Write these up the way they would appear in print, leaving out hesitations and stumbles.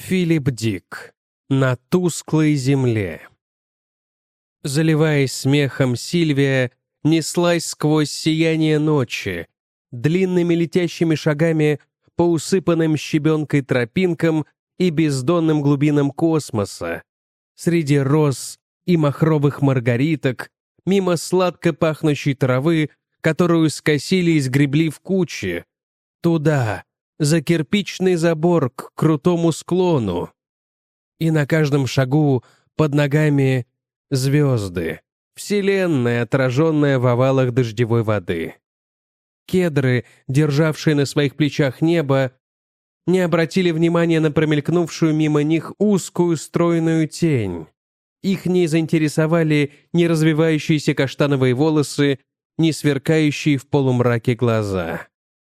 Филипп Дик. На тусклой земле. Заливаясь смехом, Сильвия неслась сквозь сияние ночи, длинными летящими шагами по усыпанным щебенкой тропинкам и бездонным глубинам космоса, среди роз и махровых маргариток, мимо сладко пахнущей травы, которую скосили и сгребли в кучи, туда, за кирпичный забор к крутому склону. И на каждом шагу под ногами звезды, вселенная, отраженная в овалах дождевой воды. Кедры, державшие на своих плечах небо, не обратили внимания на промелькнувшую мимо них узкую стройную тень. Их не заинтересовали ни развивающиеся каштановые волосы, ни сверкающие в полумраке глаза.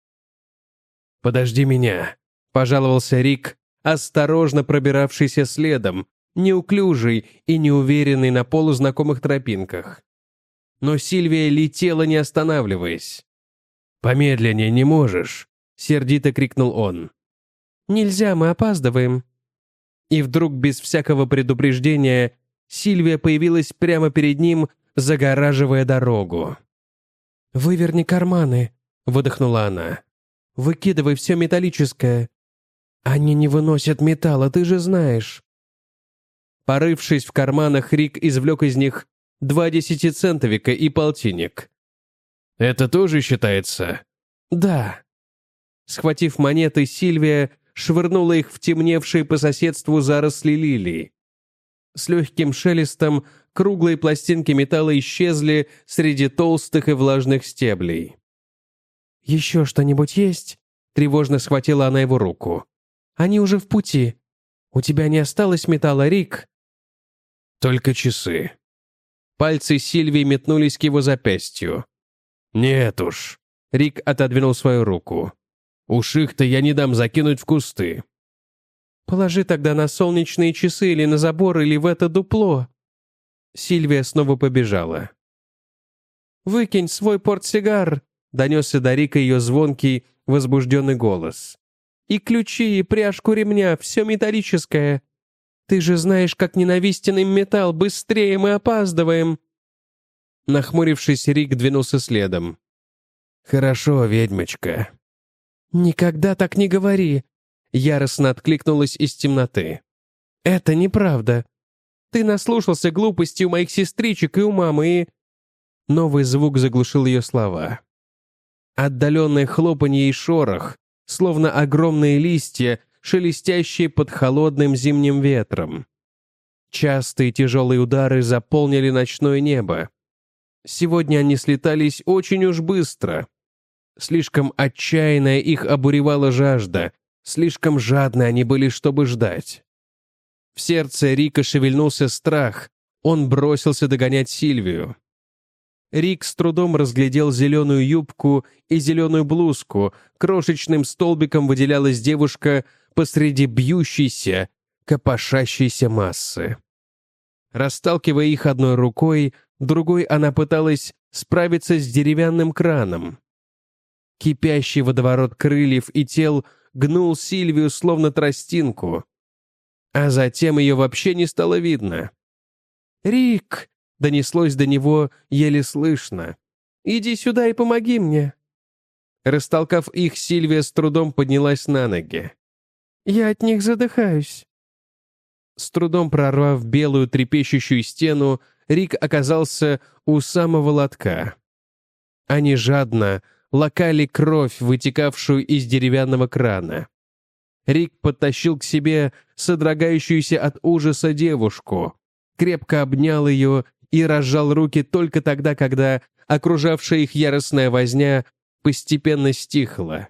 «Подожди меня», — пожаловался Рик, осторожно пробиравшийся следом, неуклюжий и неуверенный на полузнакомых тропинках. Но Сильвия летела, не останавливаясь. «Помедленнее не можешь», — сердито крикнул он. «Нельзя, мы опаздываем». И вдруг, без всякого предупреждения, Сильвия появилась прямо перед ним, загораживая дорогу. «Выверни карманы», — выдохнула она. «Выкидывай все металлическое. Они не выносят металла, ты же знаешь». Порывшись в карманах, Рик извлек из них 2 десятицентовика и полтинник. «Это тоже считается?» «Да». Схватив монеты, Сильвия швырнула их в темневшие по соседству заросли лилий. С легким шелестом круглые пластинки металла исчезли среди толстых и влажных стеблей. «Еще что-нибудь есть?» — тревожно схватила она его руку. «Они уже в пути. У тебя не осталось металла, Рик?» «Только часы». Пальцы Сильвии метнулись к его запястью. «Нет уж». Рик отодвинул свою руку. «Уж их-то я не дам закинуть в кусты». «Положи тогда на солнечные часы или на забор, или в это дупло». Сильвия снова побежала. «Выкинь свой портсигар», — донесся до Рика ее звонкий, возбужденный голос. «И ключи, и пряжку ремня, все металлическое. Ты же знаешь, как ненавистен им металл, быстрее, мы опаздываем». Нахмурившись, Рик двинулся следом. «Хорошо, ведьмочка». «Никогда так не говори», — яростно откликнулась из темноты. «Это неправда. Ты наслушался глупостей у моих сестричек и у мамы, и...» Новый звук заглушил ее слова. Отдаленное хлопанье и шорох, словно огромные листья, шелестящие под холодным зимним ветром. Частые тяжелые удары заполнили ночное небо. Сегодня они слетались очень уж быстро. Слишком отчаянная их обуревала жажда, слишком жадны они были, чтобы ждать. В сердце Рика шевельнулся страх, он бросился догонять Сильвию. Рик с трудом разглядел зеленую юбку и зеленую блузку, крошечным столбиком выделялась девушка посреди бьющейся, копошащейся массы. Расталкивая их одной рукой, другой она пыталась справиться с деревянным краном. Кипящий водоворот крыльев и тел гнул Сильвию словно тростинку. А затем ее вообще не стало видно. «Рик!» — донеслось до него еле слышно. «Иди сюда и помоги мне!» Растолкав их, Сильвия с трудом поднялась на ноги. «Я от них задыхаюсь». С трудом прорвав белую трепещущую стену, Рик оказался у самого лотка. Они жадно лакали кровь, вытекавшую из деревянного крана. Рик подтащил к себе содрогающуюся от ужаса девушку, крепко обнял ее и разжал руки только тогда, когда окружавшая их яростная возня постепенно стихла.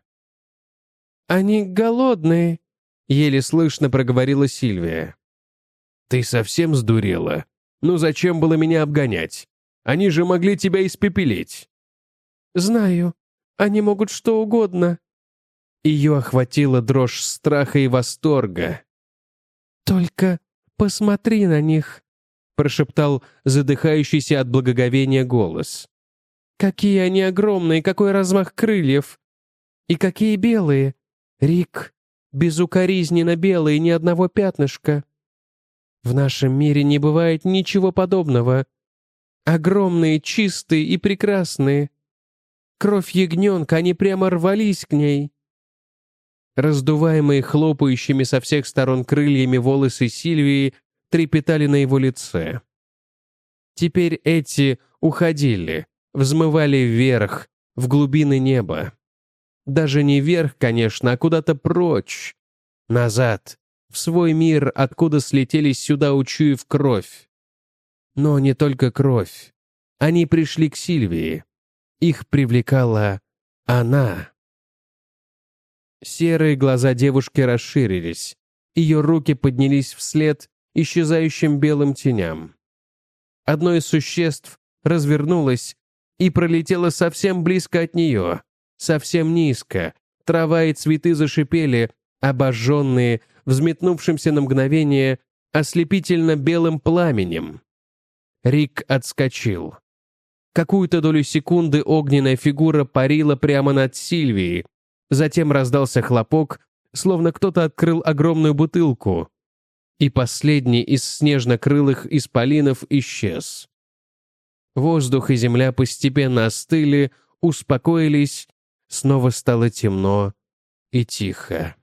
«Они голодные», — еле слышно проговорила Сильвия. «Ты совсем сдурела? Ну зачем было меня обгонять? Они же могли тебя испепелить». «Знаю. Они могут что угодно». Ее охватила дрожь страха и восторга. «Только посмотри на них», — прошептал задыхающийся от благоговения голос. «Какие они огромные, какой размах крыльев! И какие белые! Рик, безукоризненно белые, ни одного пятнышка. В нашем мире не бывает ничего подобного. Огромные, чистые и прекрасные. Кровь ягненка, они прямо рвались к ней. Раздуваемые хлопающими со всех сторон крыльями волосы Сильвии трепетали на его лице. Теперь эти уходили, взмывали вверх, в глубины неба. Даже не вверх, конечно, а куда-то прочь. Назад, в свой мир, откуда слетелись сюда, учуяв кровь. Но не только кровь. Они пришли к Сильвии. Их привлекала она. Серые глаза девушки расширились. Ее руки поднялись вслед исчезающим белым теням. Одно из существ развернулось и пролетело совсем близко от нее, совсем низко. Трава и цветы зашипели, обожженные, взметнувшимся на мгновение ослепительно белым пламенем. Рик отскочил. Какую-то долю секунды огненная фигура парила прямо над Сильвией. Затем раздался хлопок, словно кто-то открыл огромную бутылку. И последний из снежно-крылых исполинов исчез. Воздух и земля постепенно остыли, успокоились, снова стало темно и тихо.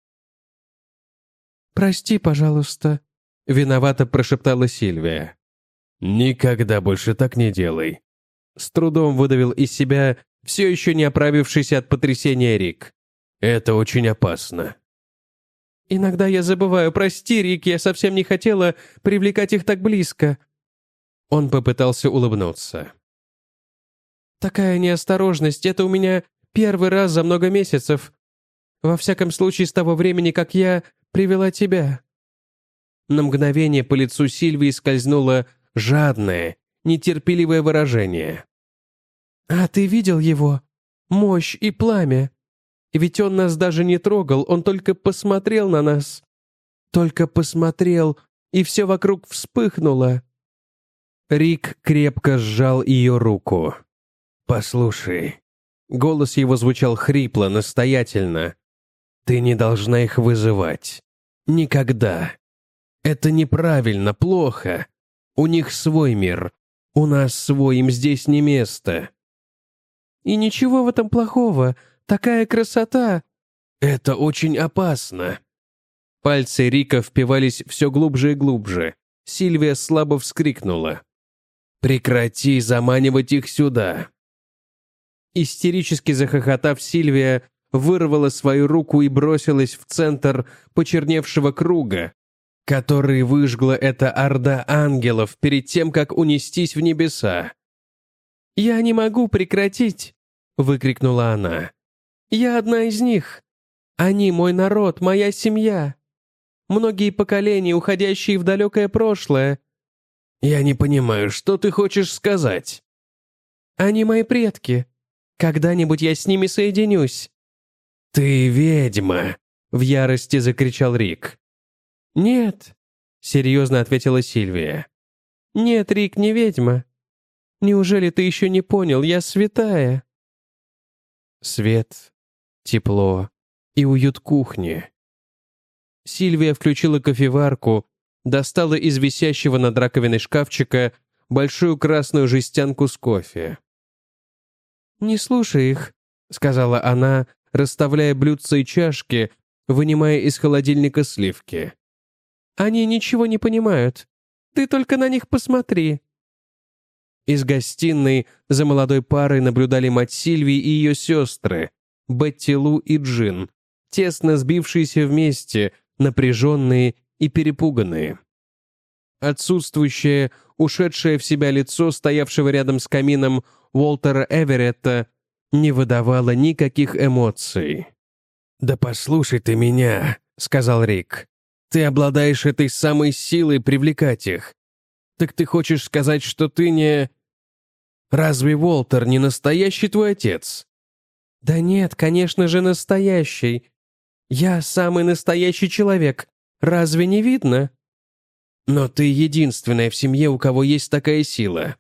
«Прости, пожалуйста», — виновато прошептала Сильвия. «Никогда больше так не делай», — с трудом выдавил из себя все еще не оправившийся от потрясения Рик. «Это очень опасно». «Иногда я забываю. Прости, Рик, я совсем не хотела привлекать их так близко». Он попытался улыбнуться. «Такая неосторожность, это у меня первый раз за много месяцев. Во всяком случае, с того времени, как я привела тебя». На мгновение по лицу Сильвии скользнуло жадное, нетерпеливое выражение. «А ты видел его? Мощь и пламя. Ведь он нас даже не трогал, он только посмотрел на нас. Только посмотрел, и все вокруг вспыхнуло». Рик крепко сжал ее руку. «Послушай». Голос его звучал хрипло, настоятельно. «Ты не должна их вызывать. Никогда. Это неправильно, плохо. У них свой мир. У нас свой, им здесь не место». «И ничего в этом плохого. Такая красота!» «Это очень опасно!» Пальцы Рика впивались все глубже и глубже. Сильвия слабо вскрикнула. «Прекрати заманивать их сюда!» Истерически захохотав, Сильвия вырвала свою руку и бросилась в центр почерневшего круга, который выжгла эта орда ангелов перед тем, как унестись в небеса. «Я не могу прекратить!» — выкрикнула она. «Я одна из них. Они мой народ, моя семья. Многие поколения, уходящие в далекое прошлое». «Я не понимаю, что ты хочешь сказать?» «Они мои предки. Когда-нибудь я с ними соединюсь». «Ты ведьма!» — в ярости закричал Рик. «Нет», — серьезно ответила Сильвия. «Нет, Рик, не ведьма. Неужели ты еще не понял? Я святая». Свет, тепло и уют кухни. Сильвия включила кофеварку, достала из висящего над раковиной шкафчика большую красную жестянку с кофе. «Не слушай их», — сказала она, расставляя блюдца и чашки, вынимая из холодильника сливки. «Они ничего не понимают. Ты только на них посмотри». Из гостиной за молодой парой наблюдали мать Сильвии и ее сестры, Бетти Лу и Джин, тесно сбившиеся вместе, напряженные и перепуганные. Отсутствующее, ушедшее в себя лицо стоявшего рядом с камином Уолтера Эверетта не выдавало никаких эмоций. «Да послушай ты меня», — сказал Рик. «Ты обладаешь этой самой силой привлекать их. Так ты хочешь сказать, что ты не... Разве Уолтер не настоящий твой отец?» «Да нет, конечно же, настоящий. Я самый настоящий человек. Разве не видно?» «Но ты единственная в семье, у кого есть такая сила».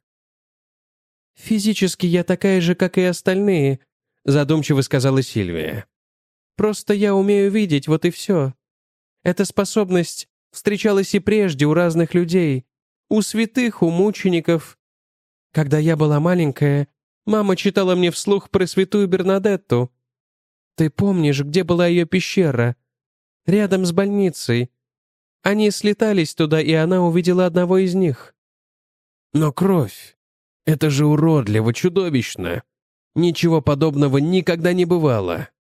«Физически я такая же, как и остальные», — задумчиво сказала Сильвия. Просто я умею видеть, вот и все. Эта способность встречалась и прежде у разных людей. У святых, у мучеников. Когда я была маленькая, мама читала мне вслух про святую Бернадетту. Ты помнишь, где была ее пещера? Рядом с больницей. Они слетались туда, и она увидела одного из них. Но кровь. Это же уродливо, чудовищно. Ничего подобного никогда не бывало.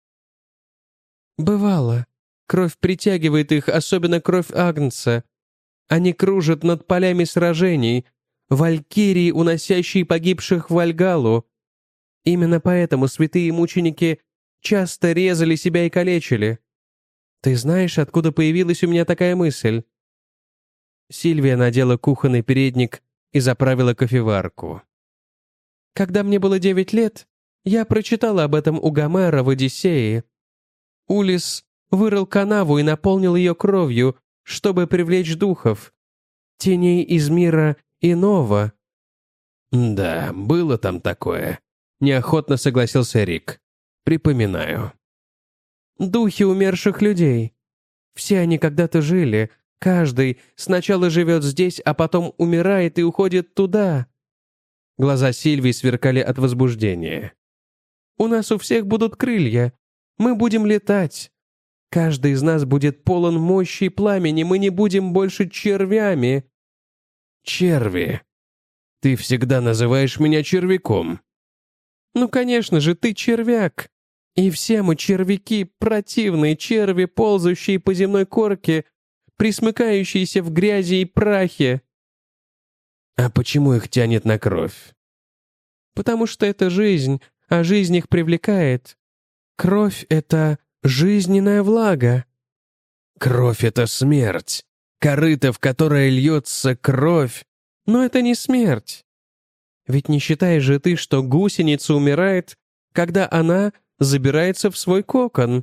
Бывало. Кровь притягивает их, особенно кровь Агнца. Они кружат над полями сражений, валькирии, уносящие погибших в Вальгаллу. Именно поэтому святые мученики часто резали себя и калечили. Ты знаешь, откуда появилась у меня такая мысль?» Сильвия надела кухонный передник и заправила кофеварку. «Когда мне было 9 лет, я прочитала об этом у Гомера в «Одиссее». Улисс вырыл канаву и наполнил ее кровью, чтобы привлечь духов, теней из мира иного». «Да, было там такое», — неохотно согласился Рик. «Припоминаю». «Духи умерших людей. Все они когда-то жили. Каждый сначала живет здесь, а потом умирает и уходит туда». Глаза Сильвии сверкали от возбуждения. «У нас у всех будут крылья. Мы будем летать. Каждый из нас будет полон мощи и пламени. Мы не будем больше червями». «Черви. Ты всегда называешь меня червяком». «Ну, конечно же, ты червяк. И все мы червяки, противные черви, ползающие по земной корке, присмыкающиеся в грязи и прахе». «А почему их тянет на кровь?» «Потому что это жизнь, а жизнь их привлекает. Кровь — это жизненная влага». «Кровь — это смерть. Корыто, в которое льется кровь». «Но это не смерть. Ведь не считаешь же ты, что гусеница умирает, когда она забирается в свой кокон?»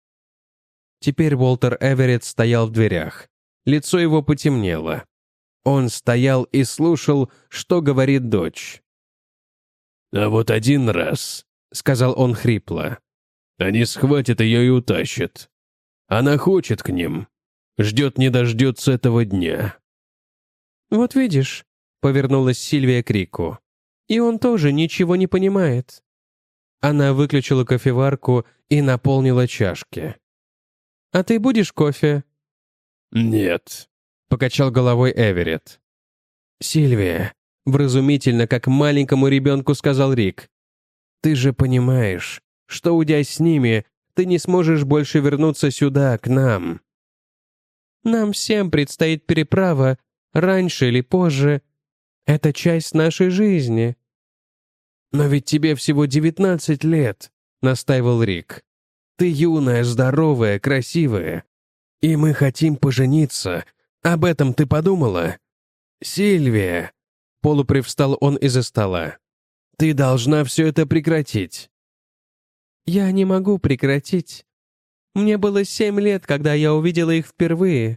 Теперь Уолтер Эверетт стоял в дверях. Лицо его потемнело. Он стоял и слушал, что говорит дочь. «А вот один раз», — сказал он хрипло, — «они схватят ее и утащат. Она хочет к ним. Ждет не дождется этого дня». «Вот видишь», — повернулась Сильвия к Рику, — «и он тоже ничего не понимает». Она выключила кофеварку и наполнила чашки. «А ты будешь кофе?» «Нет», — покачал головой Эверетт. «Сильвия», — вразумительно, как маленькому ребенку сказал Рик, «ты же понимаешь, что, уйдя с ними, ты не сможешь больше вернуться сюда, к нам». «Нам всем предстоит переправа, раньше или позже. Это часть нашей жизни». «Но ведь тебе всего 19 лет», — настаивал Рик. «Ты юная, здоровая, красивая. И мы хотим пожениться. Об этом ты подумала?» «Сильвия», — полупривстал он из-за стола, — «ты должна все это прекратить». «Я не могу прекратить. Мне было 7 лет, когда я увидела их впервые».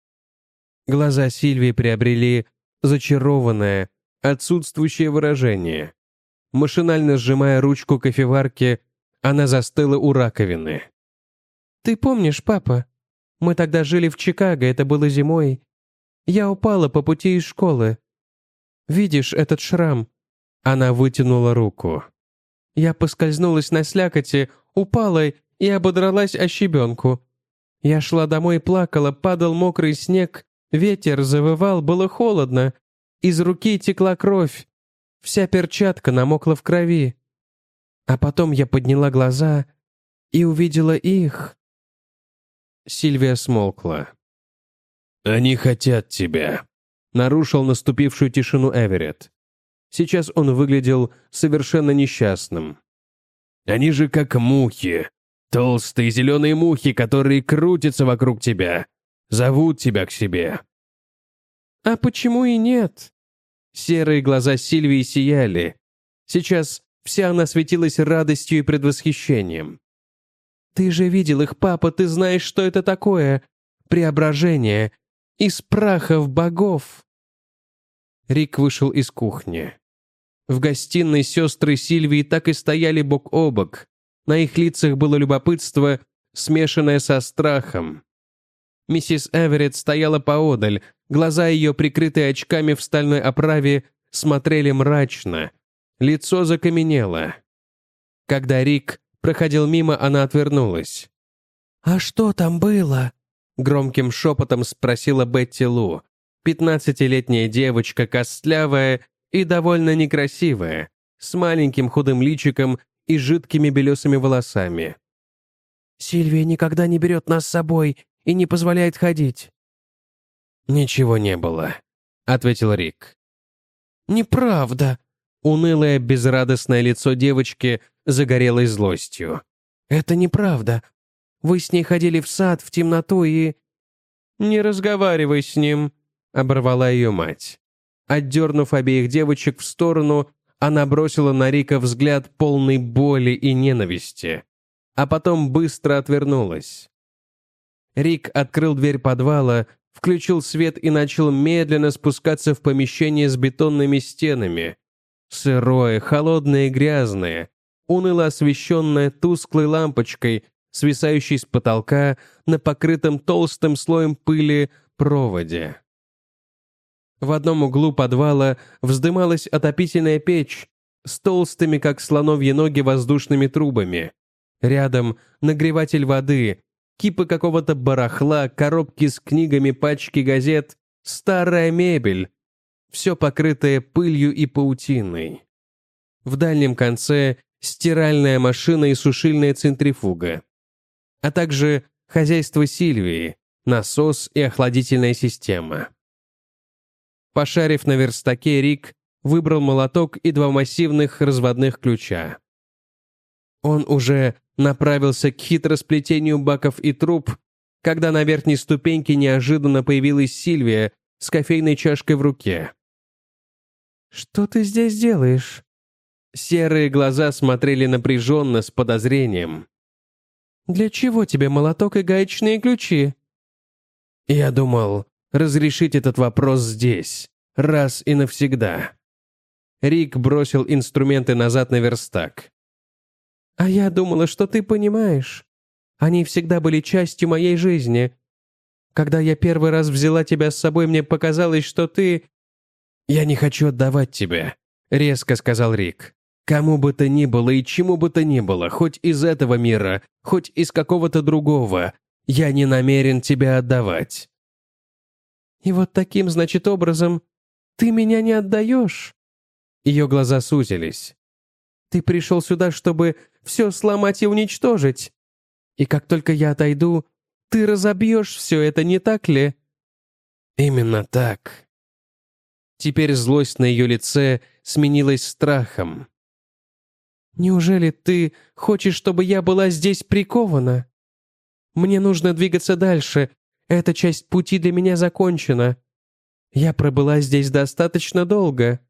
Глаза Сильвии приобрели зачарованное, отсутствующее выражение. Машинально сжимая ручку кофеварки, она застыла у раковины. «Ты помнишь, папа? Мы тогда жили в Чикаго, это было зимой. Я упала по пути из школы. Видишь этот шрам?» Она вытянула руку. «Я поскользнулась на слякоти, упала и ободралась о щебенку. Я шла домой и плакала, падал мокрый снег, ветер завывал, было холодно. Из руки текла кровь. Вся перчатка намокла в крови. А потом я подняла глаза и увидела их». Сильвия смолкла. «Они хотят тебя», — нарушил наступившую тишину Эверетт. Сейчас он выглядел совершенно несчастным. «Они же как мухи, толстые зеленые мухи, которые крутятся вокруг тебя, зовут тебя к себе». «А почему и нет?» Серые глаза Сильвии сияли. Сейчас вся она светилась радостью и предвосхищением. «Ты же видел их, папа, ты знаешь, что это такое. Преображение. Из прахов богов». Рик вышел из кухни. В гостиной сестры Сильвии так и стояли бок о бок. На их лицах было любопытство, смешанное со страхом. Миссис Эверетт стояла поодаль, глаза ее, прикрытые очками в стальной оправе, смотрели мрачно, лицо закаменело. Когда Рик проходил мимо, она отвернулась. «А что там было?» — громким шепотом спросила Бетти Лу, 15-летняя девочка, костлявая и довольно некрасивая, с маленьким худым личиком и жидкими белесыми волосами. «Сильвия никогда не берет нас с собой и не позволяет ходить». «Ничего не было», — ответил Рик. «Неправда». Унылое, безрадостное лицо девочки загорелось злостью. «Это неправда. Вы с ней ходили в сад в темноту и...» «Не разговаривай с ним», — оборвала ее мать. Отдернув обеих девочек в сторону, она бросила на Рика взгляд полный боли и ненависти, а потом быстро отвернулась. Рик открыл дверь подвала, включил свет и начал медленно спускаться в помещение с бетонными стенами. Сырое, холодное и грязное, уныло освещенное тусклой лампочкой, свисающей с потолка на покрытом толстым слоем пыли проводе. В одном углу подвала вздымалась отопительная печь с толстыми, как слоновьи ноги, воздушными трубами. Рядом нагреватель воды, кипы какого-то барахла, коробки с книгами, пачки газет, старая мебель. Все покрытое пылью и паутиной. В дальнем конце стиральная машина и сушильная центрифуга. А также хозяйство Сильвии, насос и охладительная система. Пошарив на верстаке, Рик выбрал молоток и 2 массивных разводных ключа. Он уже направился к хитросплетению баков и труб, когда на верхней ступеньке неожиданно появилась Сильвия с кофейной чашкой в руке. «Что ты здесь делаешь?» Серые глаза смотрели напряженно, с подозрением. «Для чего тебе молоток и гаечные ключи?» «Я думал разрешить этот вопрос здесь, раз и навсегда». Рик бросил инструменты назад на верстак. «А я думала, что ты понимаешь. Они всегда были частью моей жизни. Когда я первый раз взяла тебя с собой, мне показалось, что ты...» «Я не хочу отдавать тебя», — резко сказал Рик. «Кому бы то ни было и чему бы то ни было, хоть из этого мира, хоть из какого-то другого, я не намерен тебя отдавать». «И вот таким, значит, образом ты меня не отдаешь?» Ее глаза сузились. «Ты пришел сюда, чтобы все сломать и уничтожить. И как только я отойду, ты разобьешь все это, не так ли?» «Именно так». Теперь злость на ее лице сменилась страхом. «Неужели ты хочешь, чтобы я была здесь прикована? Мне нужно двигаться дальше. Эта часть пути для меня закончена. Я пробыла здесь достаточно долго».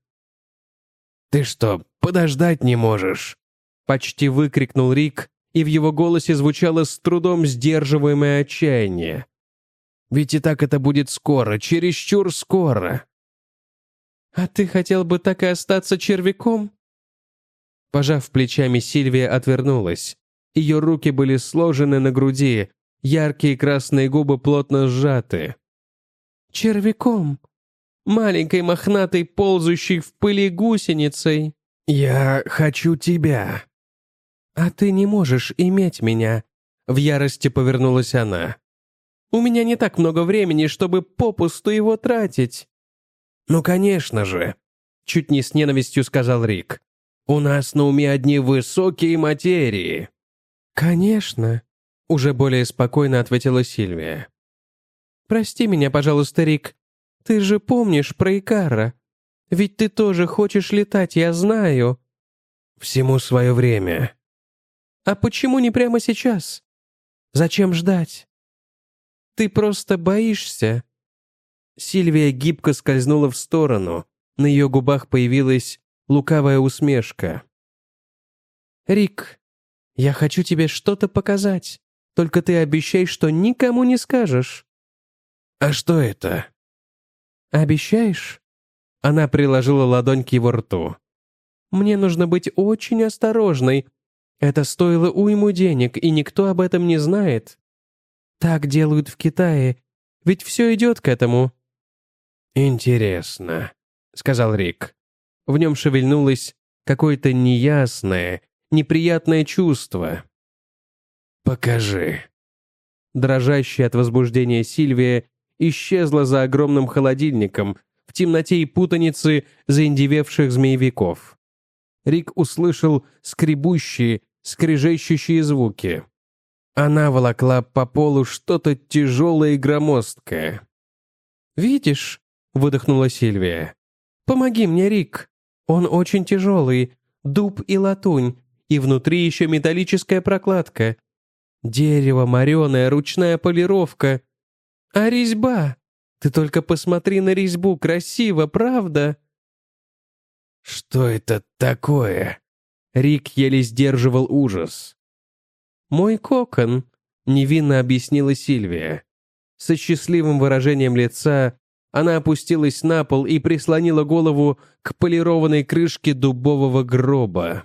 «Ты что, подождать не можешь?» Почти выкрикнул Рик, и в его голосе звучало с трудом сдерживаемое отчаяние. «Ведь и так это будет скоро, чересчур скоро». «А ты хотел бы так и остаться червяком?» Пожав плечами, Сильвия отвернулась. Ее руки были сложены на груди, яркие красные губы плотно сжаты. «Червяком? Маленькой мохнатой, ползущей в пыли гусеницей?» «Я хочу тебя». «А ты не можешь иметь меня», — в ярости повернулась она. «У меня не так много времени, чтобы попусту его тратить». «Ну, конечно же», — чуть не с ненавистью сказал Рик. «У нас на уме одни высокие материи». «Конечно», — уже более спокойно ответила Сильвия. «Прости меня, пожалуйста, Рик. Ты же помнишь про Икара? Ведь ты тоже хочешь летать, я знаю». «Всему свое время». «А почему не прямо сейчас? Зачем ждать? Ты просто боишься». Сильвия гибко скользнула в сторону. На ее губах появилась лукавая усмешка. «Рик, я хочу тебе что-то показать. Только ты обещай, что никому не скажешь». «А что это?» «Обещаешь?» Она приложила ладонь к его рту. «Мне нужно быть очень осторожной. Это стоило уйму денег, и никто об этом не знает. Так делают в Китае, ведь все идет к этому». «Интересно», — сказал Рик. В нем шевельнулось какое-то неясное, неприятное чувство. «Покажи». Дрожащая от возбуждения Сильвия исчезла за огромным холодильником в темноте и путанице заиндевевших змеевиков. Рик услышал скребущие, скрежещущие звуки. Она волокла по полу что-то тяжелое и громоздкое. «Видишь?» — выдохнула Сильвия. «Помоги мне, Рик. Он очень тяжелый. Дуб и латунь. И внутри еще металлическая прокладка. Дерево мореное, ручная полировка. А резьба? Ты только посмотри на резьбу. Красиво, правда?» «Что это такое?» Рик еле сдерживал ужас. «Мой кокон», — невинно объяснила Сильвия. Со счастливым выражением лица она опустилась на пол и прислонила голову к полированной крышке дубового гроба.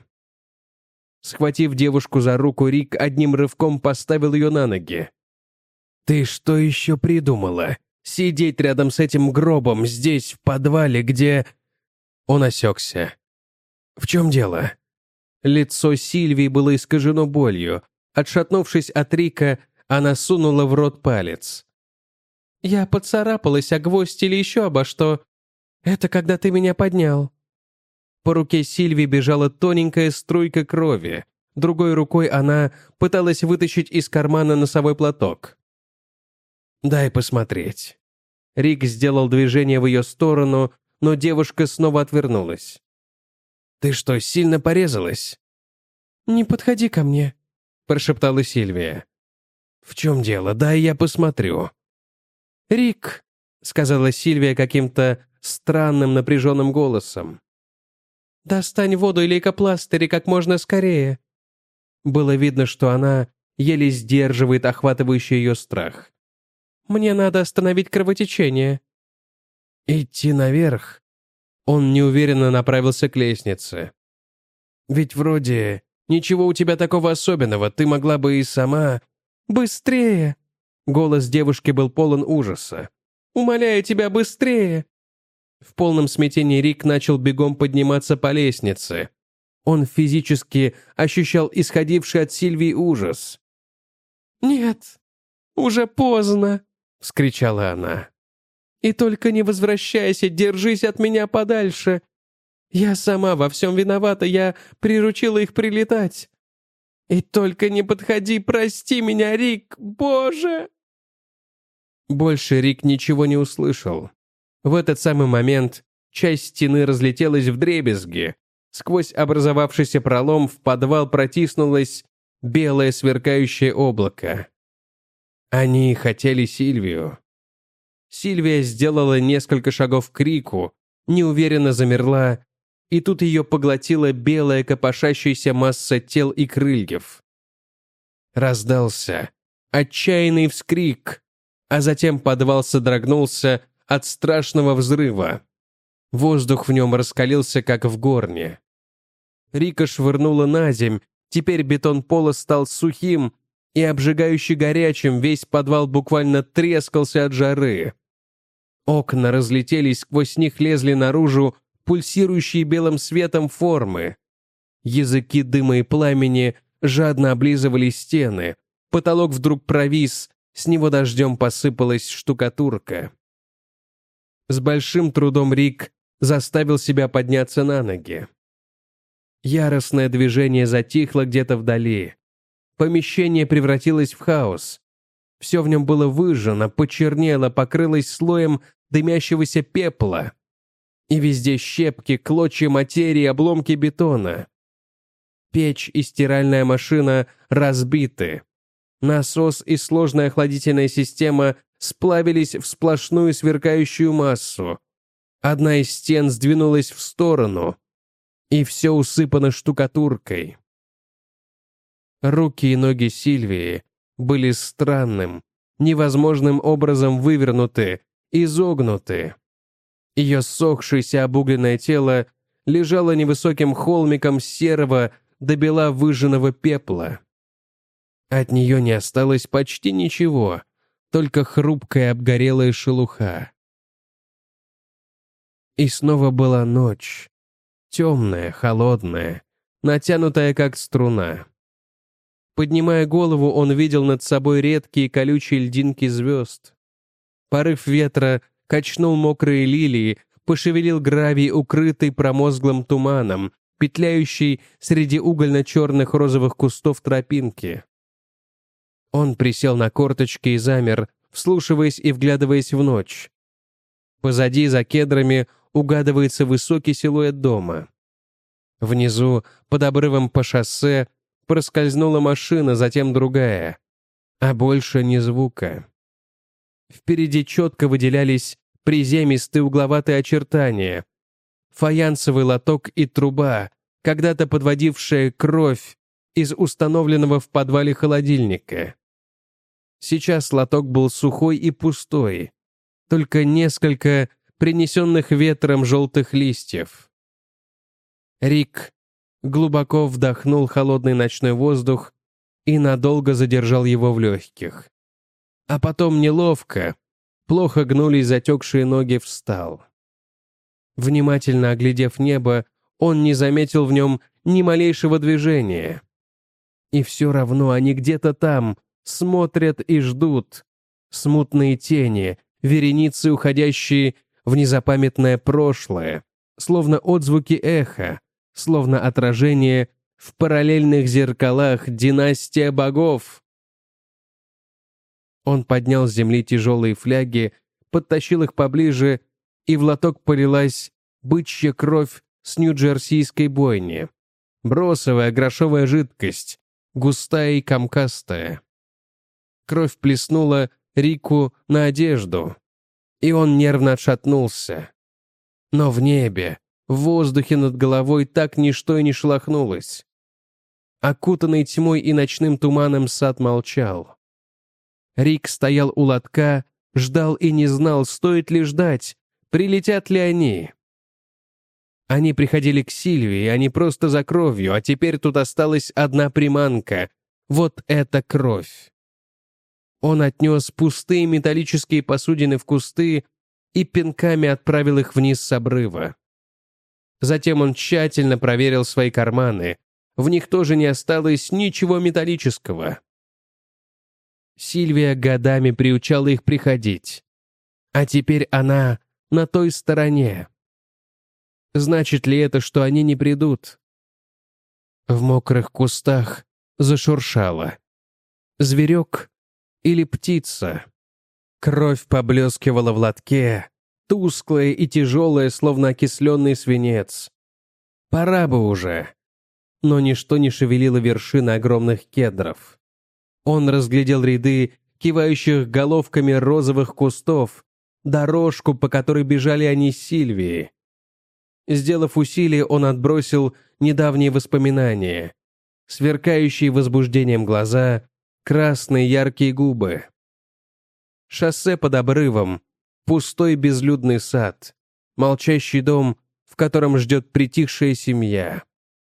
Схватив девушку за руку, Рик одним рывком поставил ее на ноги. «Ты что еще придумала? Сидеть рядом с этим гробом здесь, в подвале, где...» Он осекся. «В чем дело?» Лицо Сильвии было искажено болью. Отшатнувшись от Рика, она сунула в рот палец. «Я поцарапалась о гвоздь или еще обо что. Это когда ты меня поднял». По руке Сильвии бежала тоненькая струйка крови. Другой рукой она пыталась вытащить из кармана носовой платок. «Дай посмотреть». Рик сделал движение в ее сторону, но девушка снова отвернулась. «Ты что, сильно порезалась?» «Не подходи ко мне», — прошептала Сильвия. «В чем дело? Дай я посмотрю». «Рик», — сказала Сильвия каким-то странным напряженным голосом. «Достань воду и лейкопластыри как можно скорее». Было видно, что она еле сдерживает охватывающий ее страх. «Мне надо остановить кровотечение». «Идти наверх?» Он неуверенно направился к лестнице. «Ведь вроде ничего у тебя такого особенного, ты могла бы и сама...» «Быстрее!» Голос девушки был полон ужаса. «Умоляю тебя, быстрее!» В полном смятении Рик начал бегом подниматься по лестнице. Он физически ощущал исходивший от Сильвии ужас. «Нет, уже поздно!» — вскричала она. «И только не возвращайся, держись от меня подальше. Я сама во всем виновата, я приручила их прилетать. И только не подходи, прости меня, Рик, Боже!» Больше Рик ничего не услышал. В этот самый момент часть стены разлетелась вдребезги. Сквозь образовавшийся пролом в подвал протиснулось белое сверкающее облако. Они хотели Сильвию. Сильвия сделала несколько шагов к Рику, неуверенно замерла, и тут ее поглотила белая копошащаяся масса тел и крыльев. Раздался отчаянный вскрик, а затем подвал содрогнулся от страшного взрыва. Воздух в нем раскалился, как в горне. Рика швырнула на земь, теперь бетон пола стал сухим и обжигающе горячим, весь подвал буквально трескался от жары. Окна разлетелись, сквозь них лезли наружу пульсирующие белым светом формы. Языки дыма и пламени жадно облизывали стены, потолок вдруг провис, с него дождем посыпалась штукатурка. С большим трудом Рик заставил себя подняться на ноги. Яростное движение затихло где-то вдали. Помещение превратилось в хаос. Все в нем было выжжено, почернело, покрылось слоем дымящегося пепла. И везде щепки, клочья материи, обломки бетона. Печь и стиральная машина разбиты. Насос и сложная охладительная система сплавились в сплошную сверкающую массу. Одна из стен сдвинулась в сторону, и все усыпано штукатуркой. Руки и ноги Сильвии были странным, невозможным образом вывернуты, изогнуты. Ее ссохшееся обугленное тело лежало невысоким холмиком серого, до бела выжженного пепла. От нее не осталось почти ничего, только хрупкая обгорелая шелуха. И снова была ночь, темная, холодная, натянутая как струна. Поднимая голову, он видел над собой редкие колючие льдинки звезд. Порыв ветра качнул мокрые лилии, пошевелил гравий, укрытый промозглым туманом, петляющий среди угольно-черных розовых кустов тропинки. Он присел на корточки и замер, вслушиваясь и вглядываясь в ночь. Позади, за кедрами, угадывается высокий силуэт дома. Внизу, под обрывом по шоссе, проскользнула машина, затем другая. А больше ни звука. Впереди четко выделялись приземистые угловатые очертания. Фаянсовый лоток и труба, когда-то подводившая кровь из установленного в подвале холодильника. Сейчас лоток был сухой и пустой, только несколько принесенных ветром желтых листьев. Рик глубоко вдохнул холодный ночной воздух и надолго задержал его в легких. А потом неловко, плохо гнулись затекшие ноги, встал. Внимательно оглядев небо, он не заметил в нем ни малейшего движения. И все равно они где-то там смотрят и ждут. Смутные тени, вереницы, уходящие в незапамятное прошлое, словно отзвуки эха, словно отражение в параллельных зеркалах династия богов. Он поднял с земли тяжелые фляги, подтащил их поближе, и в лоток полилась бычья кровь с нью-джерсийской бойни. Бросовая грошовая жидкость, густая и комкастая. Кровь плеснула Рику на одежду, и он нервно отшатнулся. Но в небе, в воздухе над головой так ничто и не шелохнулось. Окутанный тьмой и ночным туманом сад молчал. Рик стоял у лотка, ждал и не знал, стоит ли ждать, прилетят ли они. Они приходили к Сильвии, а не просто за кровью, а теперь тут осталась одна приманка. Вот эта кровь. Он отнес пустые металлические посудины в кусты и пинками отправил их вниз с обрыва. Затем он тщательно проверил свои карманы. В них тоже не осталось ничего металлического. Сильвия годами приучала их приходить. А теперь она на той стороне. Значит ли это, что они не придут? В мокрых кустах зашуршало. Зверек или птица? Кровь поблескивала в лотке, тусклая и тяжелая, словно окисленный свинец. Пора бы уже. Но ничто не шевелило вершины огромных кедров. Он разглядел ряды кивающих головками розовых кустов, дорожку, по которой бежали они с Сильвией. Сделав усилие, он отбросил недавние воспоминания. Сверкающие возбуждением глаза, красные яркие губы. Шоссе под обрывом, пустой безлюдный сад, молчащий дом, в котором ждет притихшая семья.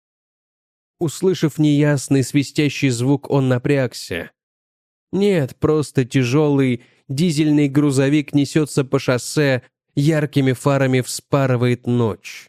Услышав неясный свистящий звук, он напрягся. Нет, просто тяжелый дизельный грузовик несется по шоссе, яркими фарами вспарывает ночь.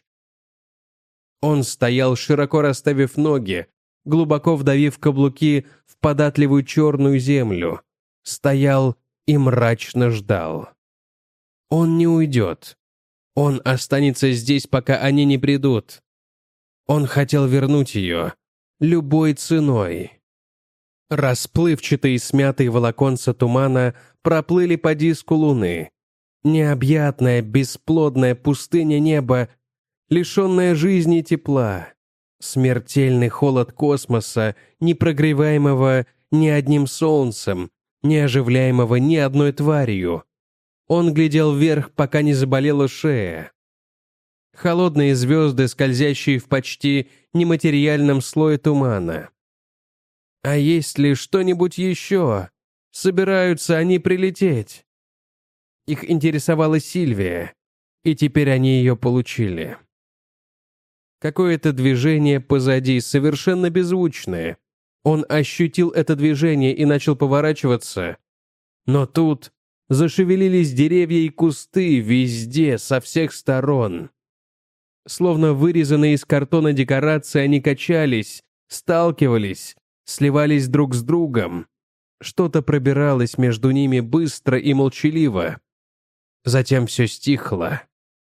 Он стоял, широко расставив ноги, глубоко вдавив каблуки в податливую черную землю. Стоял и мрачно ждал. Он не уйдет. Он останется здесь, пока они не придут. Он хотел вернуть ее любой ценой. Расплывчатые смятые волоконца тумана проплыли по диску луны. Необъятная, бесплодная пустыня неба, лишенная жизни и тепла. Смертельный холод космоса, не прогреваемого ни одним солнцем, не оживляемого ни одной тварью. Он глядел вверх, пока не заболела шея. Холодные звезды, скользящие в почти нематериальном слое тумана. А есть ли что-нибудь еще? Собираются они прилететь? Их интересовала Сильвия, и теперь они ее получили. Какое-то движение позади, совершенно беззвучное. Он ощутил это движение и начал поворачиваться. Но тут зашевелились деревья и кусты везде, со всех сторон. Словно вырезанные из картона декорации, они качались, сталкивались, сливались друг с другом. Что-то пробиралось между ними быстро и молчаливо. Затем все стихло.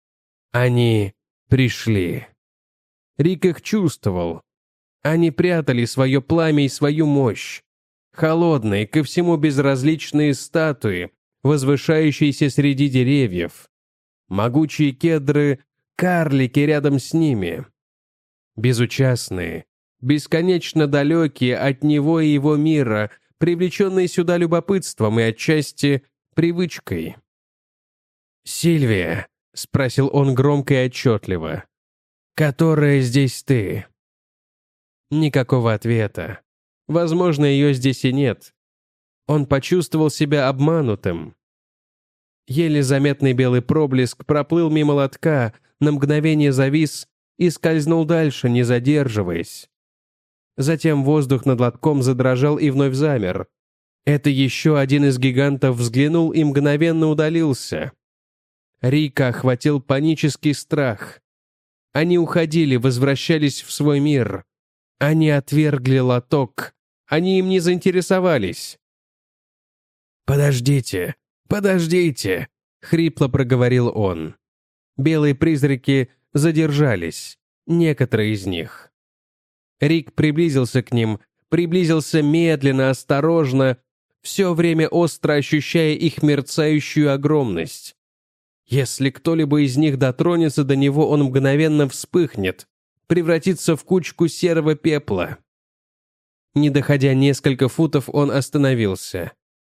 Они пришли. Рик их чувствовал. Они прятали свое пламя и свою мощь. Холодные, ко всему безразличные статуи, возвышающиеся среди деревьев. Могучие кедры, карлики рядом с ними. Безучастные, бесконечно далекие от него и его мира, привлеченные сюда любопытством и отчасти привычкой. «Сильвия», — спросил он громко и отчетливо, — «которая здесь ты?» Никакого ответа. Возможно, ее здесь и нет. Он почувствовал себя обманутым. Еле заметный белый проблеск проплыл мимо лотка, на мгновение завис и скользнул дальше, не задерживаясь. Затем воздух над лотком задрожал и вновь замер. Это еще один из гигантов взглянул и мгновенно удалился. Рика охватил панический страх. Они уходили, возвращались в свой мир. Они отвергли лоток. Они им не заинтересовались. «Подождите, подождите!» — хрипло проговорил он. Белые призраки задержались, некоторые из них. Рик приблизился к ним, приблизился медленно, осторожно, все время остро ощущая их мерцающую огромность. Если кто-либо из них дотронется до него, он мгновенно вспыхнет, превратится в кучку серого пепла. Не доходя несколько футов, он остановился.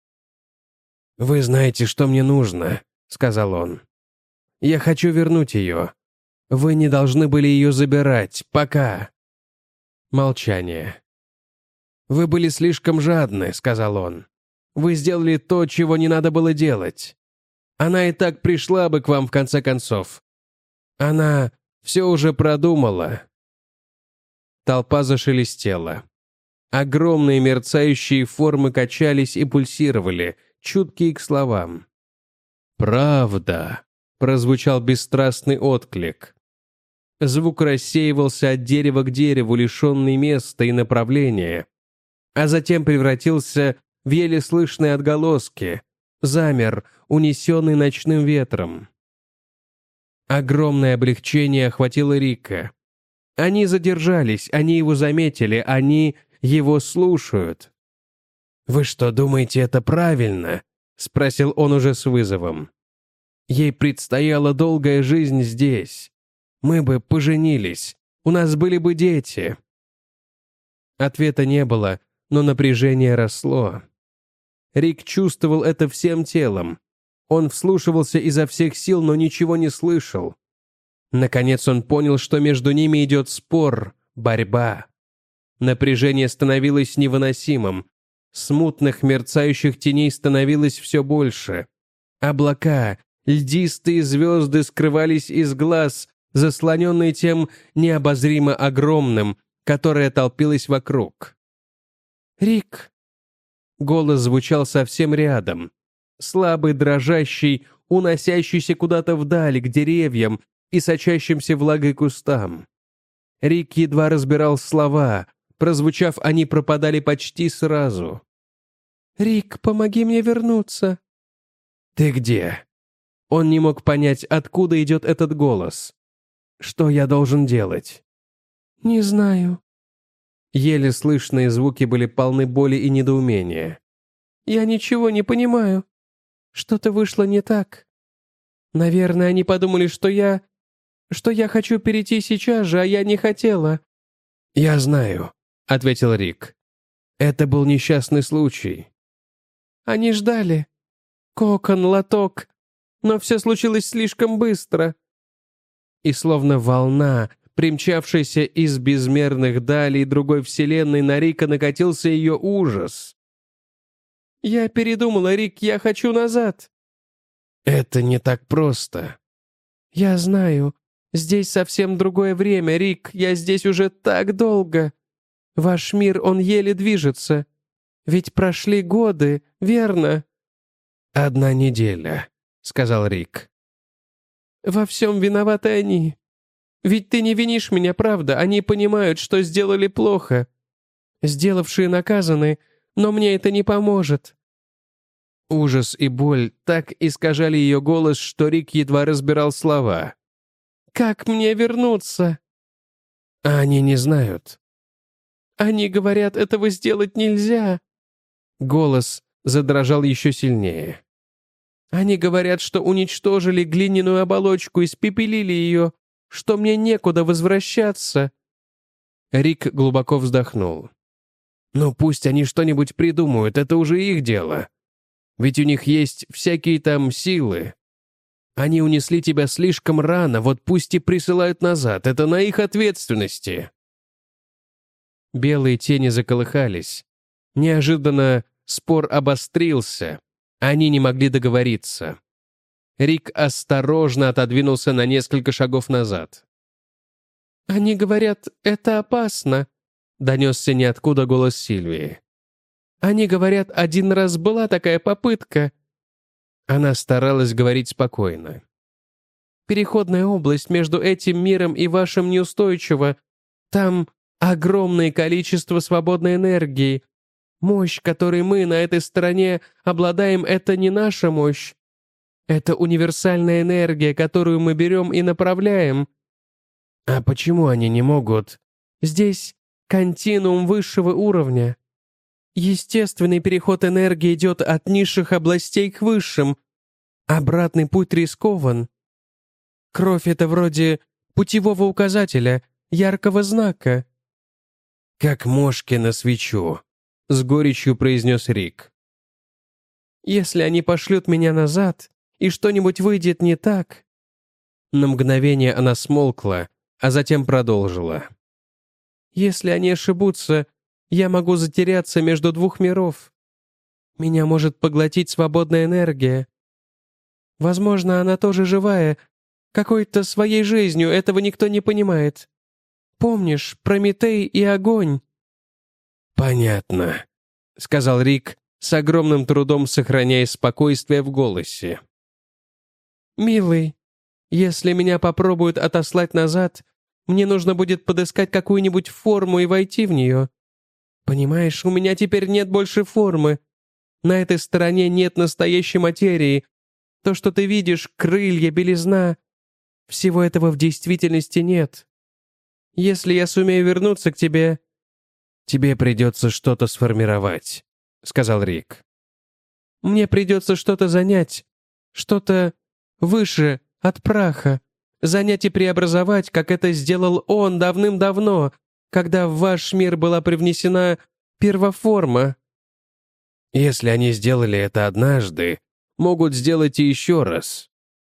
«Вы знаете, что мне нужно», — сказал он. «Я хочу вернуть ее. Вы не должны были ее забирать, пока». Молчание. «Вы были слишком жадны», — сказал он. «Вы сделали то, чего не надо было делать. Она и так пришла бы к вам в конце концов. Она все уже продумала». Толпа зашелестела. Огромные мерцающие формы качались и пульсировали, чуткие к словам. «Правда», — прозвучал бесстрастный отклик. Звук рассеивался от дерева к дереву, лишенный места и направления, а затем превратился в еле слышные отголоски, замер, унесенный ночным ветром. Огромное облегчение охватило Рика. Они задержались, они его заметили, они его слушают. «Вы что, думаете, это правильно?» — спросил он уже с вызовом. «Ей предстояла долгая жизнь здесь. Мы бы поженились, у нас были бы дети». Ответа не было, но напряжение росло. Рик чувствовал это всем телом. Он вслушивался изо всех сил, но ничего не слышал. Наконец он понял, что между ними идет спор, борьба. Напряжение становилось невыносимым. Смутных мерцающих теней становилось все больше. Облака, льдистые звезды скрывались из глаз, заслоненные тем необозримо огромным, которое толпилось вокруг. «Рик!» Голос звучал совсем рядом. Слабый, дрожащий, уносящийся куда-то вдаль, к деревьям и сочащимся влагой кустам. Рик едва разбирал слова. Прозвучав, они пропадали почти сразу. «Рик, помоги мне вернуться!» «Ты где?» Он не мог понять, откуда идет этот голос. «Что я должен делать?» «Не знаю». Еле слышные звуки были полны боли и недоумения. «Я ничего не понимаю. Что-то вышло не так. Наверное, они подумали, что я хочу перейти сейчас же, а я не хотела». «Я знаю», — ответил Рик. «Это был несчастный случай». «Они ждали. Кокон, лоток. Но все случилось слишком быстро». И словно волна, примчавшаяся из безмерных далей другой вселенной, на Рика накатился ее ужас. «Я передумала, Рик, я хочу назад». «Это не так просто». «Я знаю. Здесь совсем другое время, Рик, я здесь уже так долго. Ваш мир, он еле движется. Ведь прошли годы, верно?» «1 неделя», — сказал Рик. «Во всем виноваты они. Ведь ты не винишь меня, правда? Они понимают, что сделали плохо. Сделавшие наказаны, но мне это не поможет». Ужас и боль так искажали ее голос, что Рик едва разбирал слова. «Как мне вернуться?» А они не знают. «Они говорят, этого сделать нельзя». Голос задрожал еще сильнее. «Они говорят, что уничтожили глиняную оболочку, испепелили ее, что мне некуда возвращаться». Рик глубоко вздохнул. «Ну пусть они что-нибудь придумают, это уже их дело. Ведь у них есть всякие там силы. Они унесли тебя слишком рано, вот пусть и присылают назад, это на их ответственности». Белые тени заколыхались. Неожиданно спор обострился. Они не могли договориться. Рик осторожно отодвинулся на несколько шагов назад. «Они говорят, это опасно», — донесся ниоткуда голос Сильвии. «Они говорят, 1 раз была такая попытка». Она старалась говорить спокойно. «Переходная область между этим миром и вашим неустойчива. Там огромное количество свободной энергии. Мощь, которой мы на этой стороне обладаем, это не наша мощь. Это универсальная энергия, которую мы берем и направляем. А почему они не могут? Здесь континуум высшего уровня. Естественный переход энергии идет от низших областей к высшим. Обратный путь рискован. Кровь — это вроде путевого указателя, яркого знака». «Как мошки на свечу», — с горечью произнес Рик. «Если они пошлют меня назад, и что-нибудь выйдет не так...» На мгновение она смолкла, а затем продолжила. «Если они ошибутся, я могу затеряться между 2 миров. Меня может поглотить свободная энергия. Возможно, она тоже живая, какой-то своей жизнью, этого никто не понимает. Помнишь, Прометей и огонь?» «Понятно», — сказал Рик, с огромным трудом сохраняя спокойствие в голосе. «Милый, если меня попробуют отослать назад, мне нужно будет подыскать какую-нибудь форму и войти в нее. Понимаешь, у меня теперь нет больше формы. На этой стороне нет настоящей материи. То, что ты видишь, крылья, белизна, всего этого в действительности нет. Если я сумею вернуться к тебе...» «Тебе придется что-то сформировать», — сказал Рик. «Мне придется что-то занять, что-то выше от праха, занять и преобразовать, как это сделал он давным-давно, когда в ваш мир была привнесена первоформа». «Если они сделали это однажды, могут сделать и еще раз».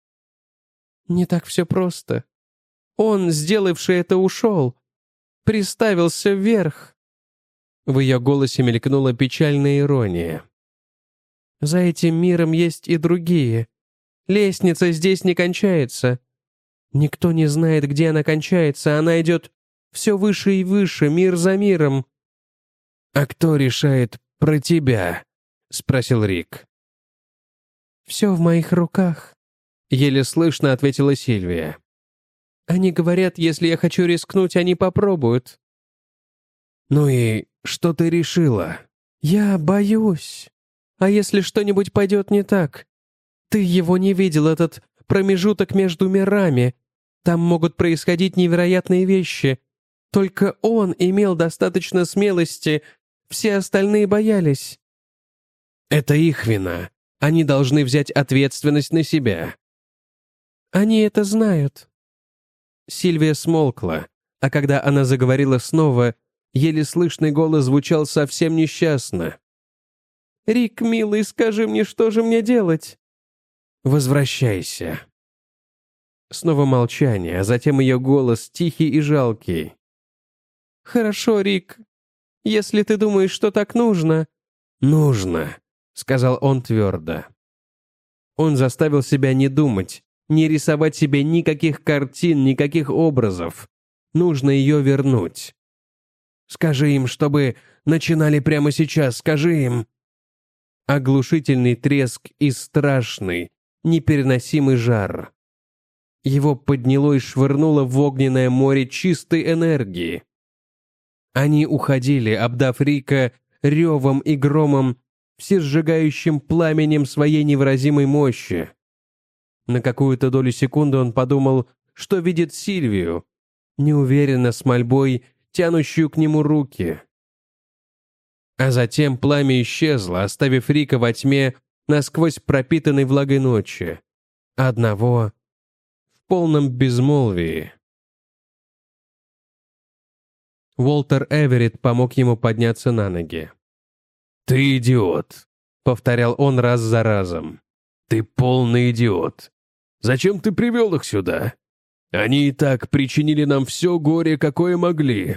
«Не так все просто. Он, сделавший это, ушел, приставился вверх». В ее голосе мелькнула печальная ирония. «За этим миром есть и другие. Лестница здесь не кончается. Никто не знает, где она кончается, она идет все выше и выше, мир за миром». «А кто решает про тебя?» — спросил Рик. «Все в моих руках», — еле слышно ответила Сильвия. «Они говорят, если я хочу рискнуть, они попробуют». «Ну и что ты решила?» «Я боюсь. А если что-нибудь пойдет не так? Ты его не видел, этот промежуток между мирами. Там могут происходить невероятные вещи. Только он имел достаточно смелости, все остальные боялись». «Это их вина. Они должны взять ответственность на себя». «Они это знают». Сильвия смолкла, а когда она заговорила снова, еле слышный голос звучал совсем несчастно. «Рик, милый, скажи мне, что же мне делать?» «Возвращайся». Снова молчание, а затем ее голос тихий и жалкий. «Хорошо, Рик. Если ты думаешь, что так нужно...» «Нужно», — сказал он твердо. Он заставил себя не думать, Не рисовать себе никаких картин, никаких образов. Нужно ее вернуть. Скажи им, чтобы начинали прямо сейчас, скажи им. Оглушительный треск и страшный, непереносимый жар. Его подняло и швырнуло в огненное море чистой энергии. Они уходили, обдав Рика ревом и громом, всесжигающим пламенем своей невыразимой мощи. На какую-то долю секунды он подумал, что видит Сильвию, неуверенно с мольбой, тянущую к нему руки. А затем пламя исчезло, оставив Рика во тьме, насквозь пропитанной влагой ночи. Одного в полном безмолвии. Уолтер Эверетт помог ему подняться на ноги. «Ты идиот», — повторял он раз за разом. «Ты полный идиот. Зачем ты привел их сюда? Они и так причинили нам все горе, какое могли».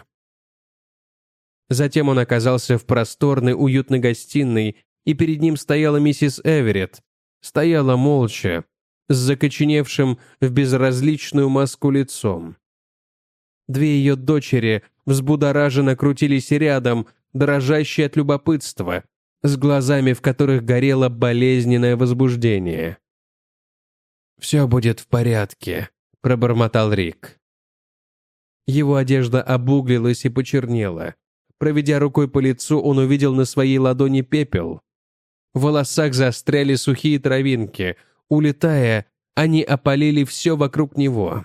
Затем он оказался в просторной, уютной гостиной, и перед ним стояла миссис Эверетт. Стояла молча, с закоченевшим в безразличную маску лицом. Две ее дочери взбудораженно крутились рядом, дрожащие от любопытства, с глазами, в которых горело болезненное возбуждение. «Все будет в порядке», — пробормотал Рик. Его одежда обуглилась и почернела. Проведя рукой по лицу, он увидел на своей ладони пепел. В волосах застряли сухие травинки. Улетая, они опалили все вокруг него.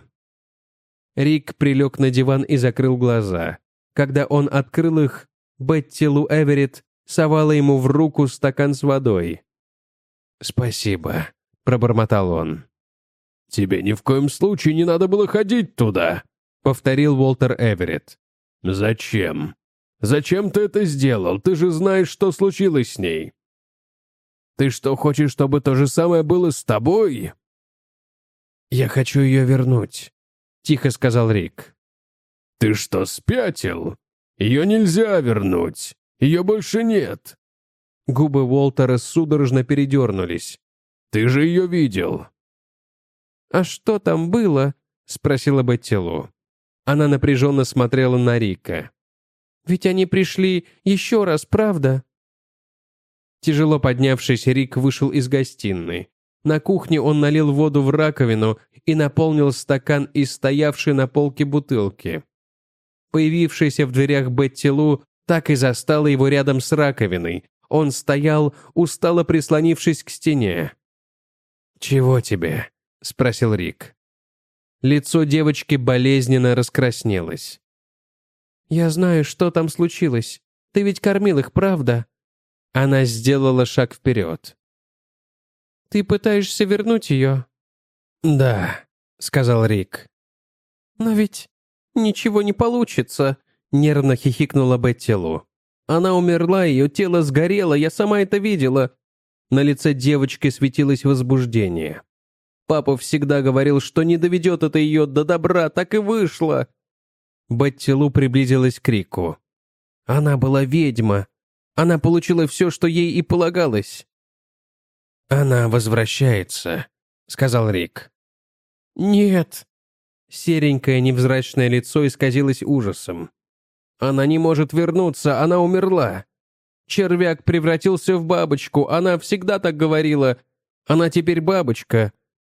Рик прилег на диван и закрыл глаза. Когда он открыл их, Бетти Лу Эверетт совала ему в руку стакан с водой. «Спасибо», — пробормотал он. «Тебе ни в коем случае не надо было ходить туда», — повторил Уолтер Эверетт. «Зачем? Зачем ты это сделал? Ты же знаешь, что случилось с ней. Ты что, хочешь, чтобы то же самое было с тобой?» «Я хочу ее вернуть», — тихо сказал Рик. «Ты что, спятил? Ее нельзя вернуть. Ее больше нет». Губы Уолтера судорожно передернулись. «Ты же ее видел». «А что там было?» — спросила Бетти Лу. Она напряженно смотрела на Рика. «Ведь они пришли еще раз, правда?» Тяжело поднявшись, Рик вышел из гостиной. На кухне он налил воду в раковину и наполнил стакан из стоявшей на полке бутылки. Появившаяся в дверях Бетти Лу так и застала его рядом с раковиной. Он стоял, устало прислонившись к стене. «Чего тебе?» — спросил Рик. Лицо девочки болезненно раскраснелось. «Я знаю, что там случилось. Ты ведь кормил их, правда?» Она сделала шаг вперед. «Ты пытаешься вернуть ее?» «Да», — сказал Рик. «Но ведь ничего не получится», — нервно хихикнула Бетти Лу. «Она умерла, ее тело сгорело, я сама это видела». На лице девочки светилось возбуждение. Папа всегда говорил, что не доведет это ее до добра, так и вышло. Бетти Лу приблизилась к Рику. Она была ведьма. Она получила все, что ей и полагалось. «Она возвращается», — сказал Рик. «Нет». Серенькое невзрачное лицо исказилось ужасом. «Она не может вернуться, она умерла. Червяк превратился в бабочку, она всегда так говорила. Она теперь бабочка».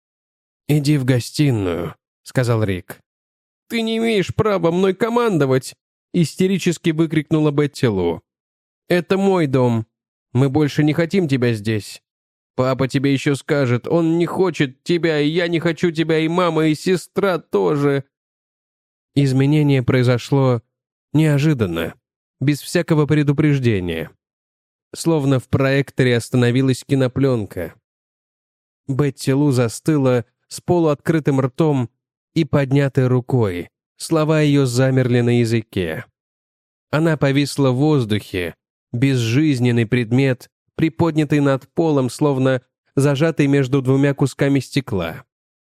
«Иди в гостиную», — сказал Рик. «Ты не имеешь права мной командовать», — истерически выкрикнула Бетти Лу. «Это мой дом. Мы больше не хотим тебя здесь. Папа тебе еще скажет, он не хочет тебя, и я не хочу тебя, и мама, и сестра тоже». Изменение произошло неожиданно, без всякого предупреждения. Словно в проекторе остановилась кинопленка. Бетти Лу застыла с полуоткрытым ртом и поднятой рукой. Слова ее замерли на языке. Она повисла в воздухе, безжизненный предмет, приподнятый над полом, словно зажатый между двумя кусками стекла.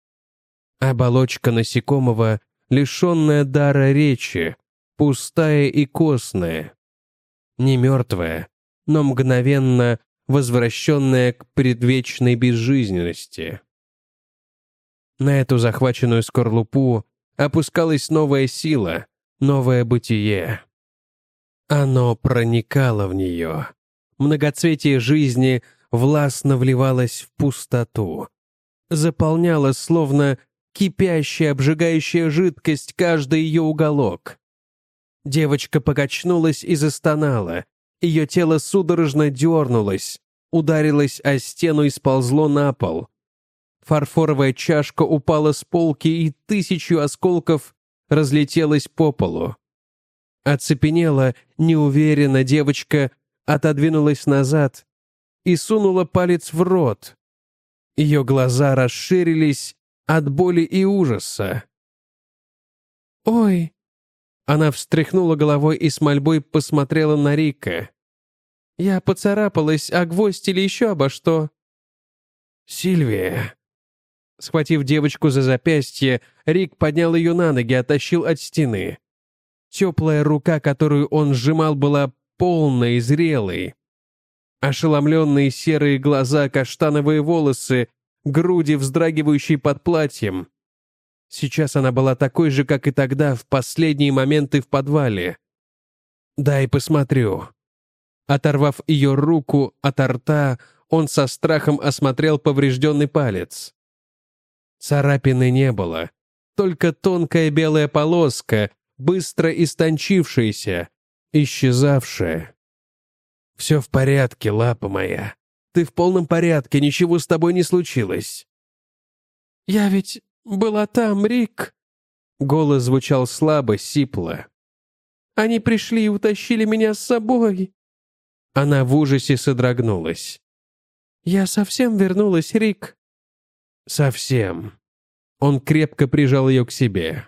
Оболочка насекомого, лишенная дара речи, пустая и костная. Не мертвая, но мгновенно возвращенная к предвечной безжизненности. На эту захваченную скорлупу опускалась новая сила, новое бытие. Оно проникало в нее. Многоцветие жизни властно вливалось в пустоту. Заполняло, словно кипящая, обжигающая жидкость, каждый ее уголок. Девочка покачнулась и застонала. Ее тело судорожно дернулось, ударилось о стену и сползло на пол. Фарфоровая чашка упала с полки и 1000 осколков разлетелась по полу. Оцепенела, неуверенно девочка отодвинулась назад и сунула палец в рот. Ее глаза расширились от боли и ужаса. «Ой!» Она встряхнула головой и с мольбой посмотрела на Рика. «Я поцарапалась, а гвоздь или еще обо что?» «Сильвия!» Схватив девочку за запястье, Рик поднял ее на ноги, оттащил от стены. Теплая рука, которую он сжимал, была полной и зрелой. Ошеломленные серые глаза, каштановые волосы, груди, вздрагивающие под платьем. Сейчас она была такой же, как и тогда, в последние моменты в подвале. «Дай посмотрю». Оторвав ее руку от рта, он со страхом осмотрел поврежденный палец. Царапины не было, только тонкая белая полоска, быстро истончившаяся, исчезавшая. «Все в порядке, лапа моя. Ты в полном порядке, ничего с тобой не случилось». «Я ведь была там, Рик!» Голос звучал слабо, сипло. «Они пришли и утащили меня с собой!» Она в ужасе содрогнулась. «Я совсем вернулась, Рик?» «Совсем». Он крепко прижал ее к себе.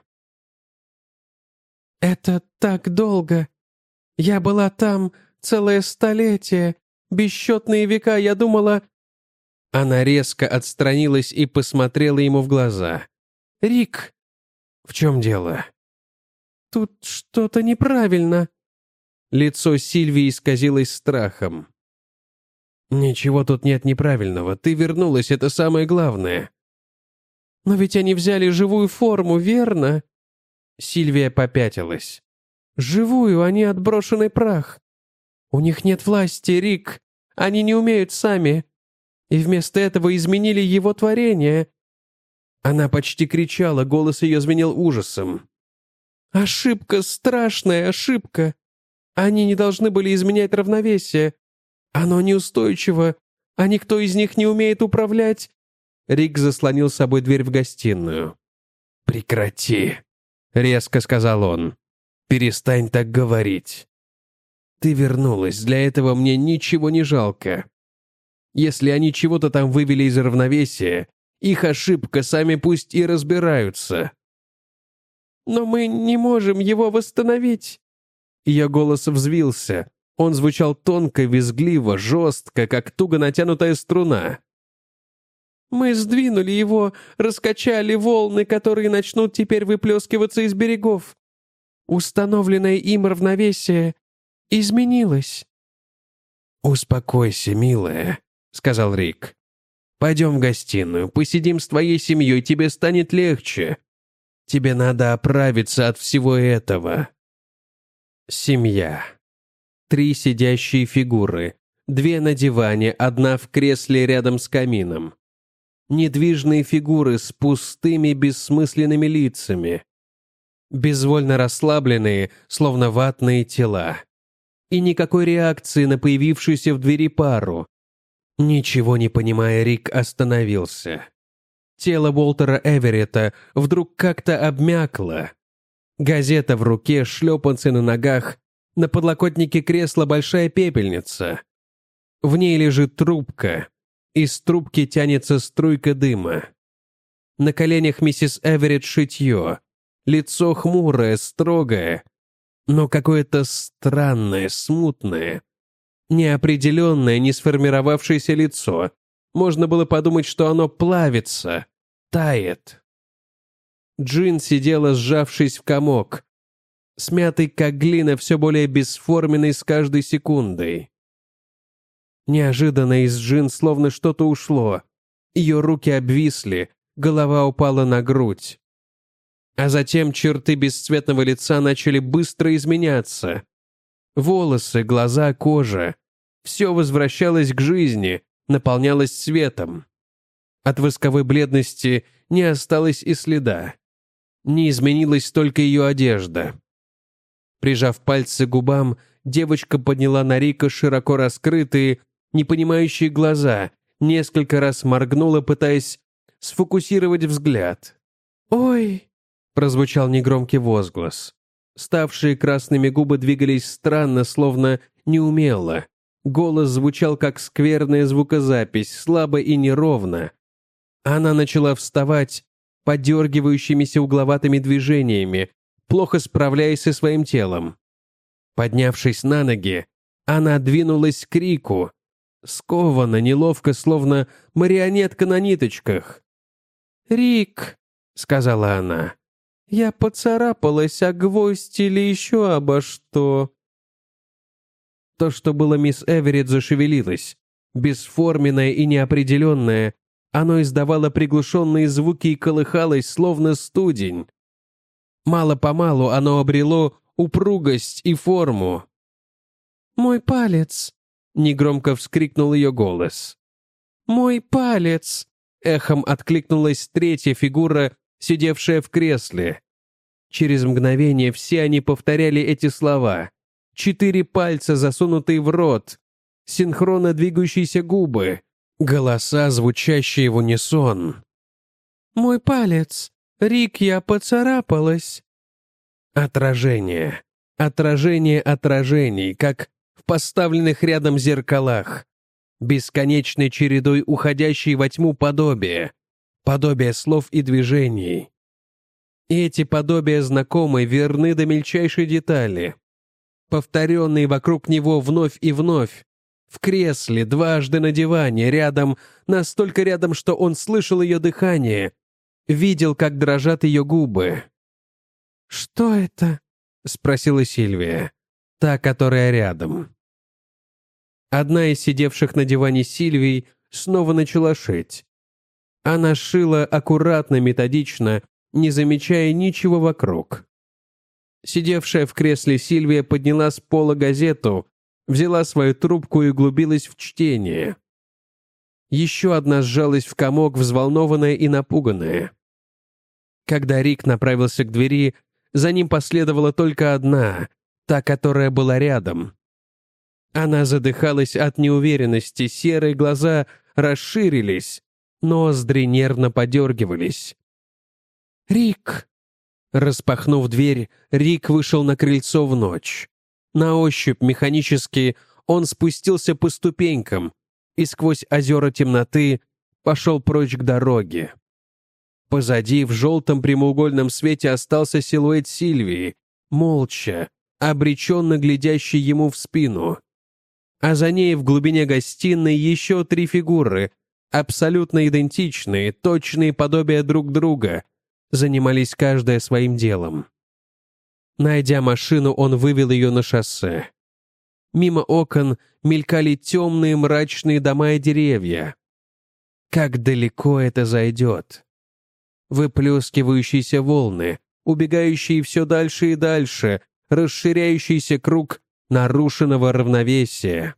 «Это так долго. Я была там целое столетие, бесчетные века, я думала...» Она резко отстранилась и посмотрела ему в глаза. «Рик!» «В чем дело?» «Тут что-то неправильно». Лицо Сильвии исказилось страхом. «Ничего тут нет неправильного. Ты вернулась, это самое главное». «Но ведь они взяли живую форму, верно?» Сильвия попятилась. «Живую, а не отброшенный прах. У них нет власти, Рик. Они не умеют сами. И вместо этого изменили его творение». Она почти кричала, голос ее звенел ужасом. «Ошибка, страшная ошибка. Они не должны были изменять равновесие. Оно неустойчиво, а никто из них не умеет управлять». Рик заслонил с собой дверь в гостиную. «Прекрати», — резко сказал он. «Перестань так говорить. Ты вернулась, для этого мне ничего не жалко. Если они чего-то там вывели из равновесия, их ошибка, сами пусть и разбираются». «Но мы не можем его восстановить». Ее голос взвился. Он звучал тонко, визгливо, жестко, как туго натянутая струна. «Мы сдвинули его, раскачали волны, которые начнут теперь выплескиваться из берегов. Установленное им равновесие изменилось». «Успокойся, милая», — сказал Рик. «Пойдем в гостиную, посидим с твоей семьей, тебе станет легче. Тебе надо оправиться от всего этого». Семья. 3 сидящие фигуры. 2 на диване, 1 в кресле рядом с камином. Недвижные фигуры с пустыми, бессмысленными лицами. Безвольно расслабленные, словно ватные тела. И никакой реакции на появившуюся в двери пару. Ничего не понимая, Рик остановился. Тело Уолтера Эверетта вдруг как-то обмякло. Газета в руке, шлепанцы на ногах, на подлокотнике кресла большая пепельница. В ней лежит трубка. Из трубки тянется струйка дыма. На коленях миссис Эверетт шитье. Лицо хмурое, строгое, но какое-то странное, смутное. Неопределенное, не сформировавшееся лицо. Можно было подумать, что оно плавится, тает. Джин сидела, сжавшись в комок, смятый как глина, все более бесформенный с каждой секундой. Неожиданно из Джин словно что-то ушло. Ее руки обвисли, голова упала на грудь. А затем черты бесцветного лица начали быстро изменяться. Волосы, глаза, кожа. Все возвращалось к жизни, наполнялось светом. От восковой бледности не осталось и следа. Не изменилась только ее одежда. Прижав пальцы к губам, девочка подняла на Рика широко раскрытые, непонимающие глаза, несколько раз моргнула, пытаясь сфокусировать взгляд. «Ой!» — прозвучал негромкий возглас. Ставшие красными губы двигались странно, словно неумело. Голос звучал как скверная звукозапись, слабо и неровно. Она начала вставать подергивающимися угловатыми движениями, плохо справляясь со своим телом. Поднявшись на ноги, она двинулась к Рику, скованно, неловко, словно марионетка на ниточках. «Рик», — сказала она, — «я поцарапалась о гвоздь или еще обо что». То, что было мисс Эверетт, зашевелилось. Бесформенное и неопределенное, оно издавало приглушенные звуки и колыхалось, словно студень. Мало-помалу оно обрело упругость и форму. «Мой палец!» — негромко вскрикнул ее голос. «Мой палец!» — эхом откликнулась третья фигура, сидевшая в кресле. Через мгновение все они повторяли эти слова. 4 пальца, засунутые в рот, синхронно двигающиеся губы, голоса, звучащие в унисон. «Мой палец! Рик, я поцарапалась!» Отражение. Отражение отражений, как в поставленных рядом зеркалах. Бесконечной чередой уходящей во тьму подобия. Подобие слов и движений. И эти подобия знакомы, верны до мельчайшей детали. Повторенные вокруг него вновь и вновь. В кресле, дважды на диване, рядом, настолько рядом, что он слышал ее дыхание, видел, как дрожат ее губы. «Что это?» — спросила Сильвия, та, которая рядом. Одна из сидевших на диване Сильвий снова начала шить. Она шила аккуратно, методично, не замечая ничего вокруг. Сидевшая в кресле Сильвия подняла с пола газету, взяла свою трубку и углубилась в чтение. Еще одна сжалась в комок, взволнованная и напуганная. Когда Рик направился к двери, за ним последовала только одна, та, которая была рядом. Она задыхалась от неуверенности, серые глаза расширились, ноздри нервно подергивались. «Рик!» Распахнув дверь, Рик вышел на крыльцо в ночь. На ощупь, механически, он спустился по ступенькам и сквозь озера темноты пошел прочь к дороге. Позади, в желтом прямоугольном свете, остался силуэт Сильвии, молча, обреченно глядящий ему в спину. А за ней в глубине гостиной еще 3 фигуры, абсолютно идентичные, точные подобия друг друга, занимались каждая своим делом. Найдя машину, он вывел ее на шоссе. Мимо окон мелькали темные мрачные дома и деревья. Как далеко это зайдет? Выплескивающиеся волны, убегающие все дальше и дальше, расширяющийся круг нарушенного равновесия.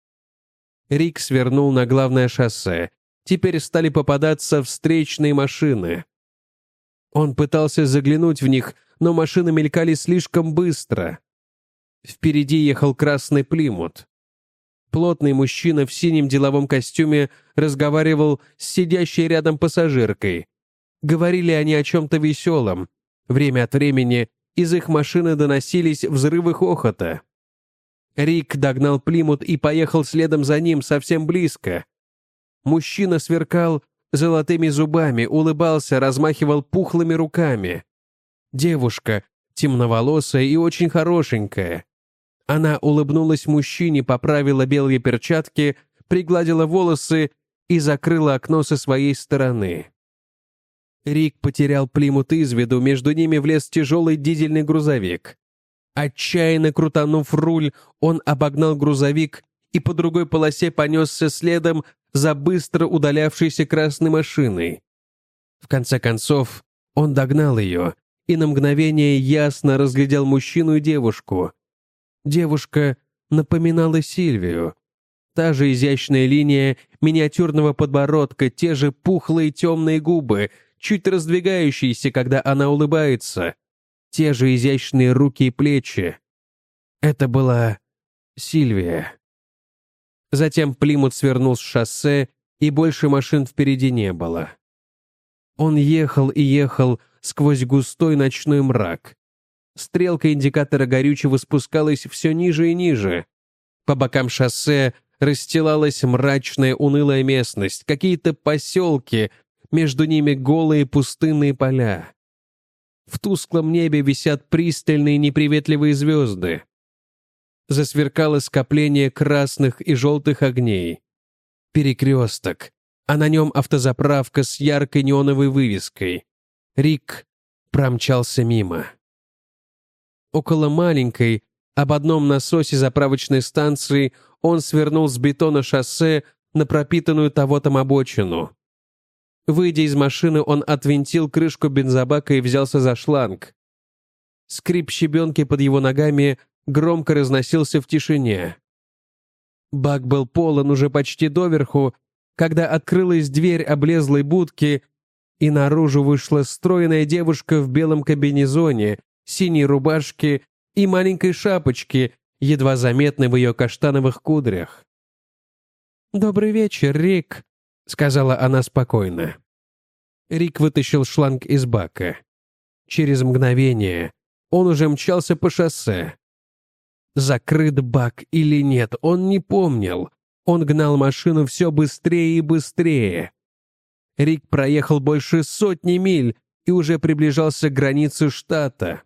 Рик свернул на главное шоссе. Теперь стали попадаться встречные машины. Он пытался заглянуть в них, но машины мелькали слишком быстро. Впереди ехал красный Плимут. Плотный мужчина в синем деловом костюме разговаривал с сидящей рядом пассажиркой. Говорили они о чем-то веселом. Время от времени из их машины доносились взрывы хохота. Рик догнал Плимут и поехал следом за ним совсем близко. Мужчина сверкал золотыми зубами, улыбался, размахивал пухлыми руками. Девушка, темноволосая и очень хорошенькая. Она улыбнулась мужчине, поправила белые перчатки, пригладила волосы и закрыла окно со своей стороны. Рик потерял Плимут из виду, между ними влез тяжелый дизельный грузовик. Отчаянно крутанув руль, он обогнал грузовик и по другой полосе понесся следом за быстро удалявшейся красной машиной. В конце концов, он догнал ее и на мгновение ясно разглядел мужчину и девушку. Девушка напоминала Сильвию. Та же изящная линия миниатюрного подбородка, те же пухлые темные губы, чуть раздвигающиеся, когда она улыбается, те же изящные руки и плечи. Это была Сильвия. Затем Плимут свернул с шоссе, и больше машин впереди не было. Он ехал и ехал сквозь густой ночной мрак. Стрелка индикатора горючего спускалась все ниже и ниже. По бокам шоссе расстилалась мрачная унылая местность, какие-то поселки, между ними голые пустынные поля. В тусклом небе висят пристальные неприветливые звезды. Засверкало скопление красных и желтых огней. Перекресток, а на нем автозаправка с яркой неоновой вывеской. Рик промчался мимо. Около маленькой, об одном насосе заправочной станции он свернул с бетона шоссе на пропитанную тавотом обочину. Выйдя из машины, он отвинтил крышку бензобака и взялся за шланг. Скрип щебенки под его ногами громко разносился в тишине. Бак был полон уже почти доверху, когда открылась дверь облезлой будки, и наружу вышла стройная девушка в белом комбинезоне, синей рубашке и маленькой шапочке, едва заметной в ее каштановых кудрях. «Добрый вечер, Рик», — сказала она спокойно. Рик вытащил шланг из бака. Через мгновение он уже мчался по шоссе. Закрыт бак или нет, он не помнил. Он гнал машину все быстрее и быстрее. Рик проехал больше 100 миль и уже приближался к границе штата.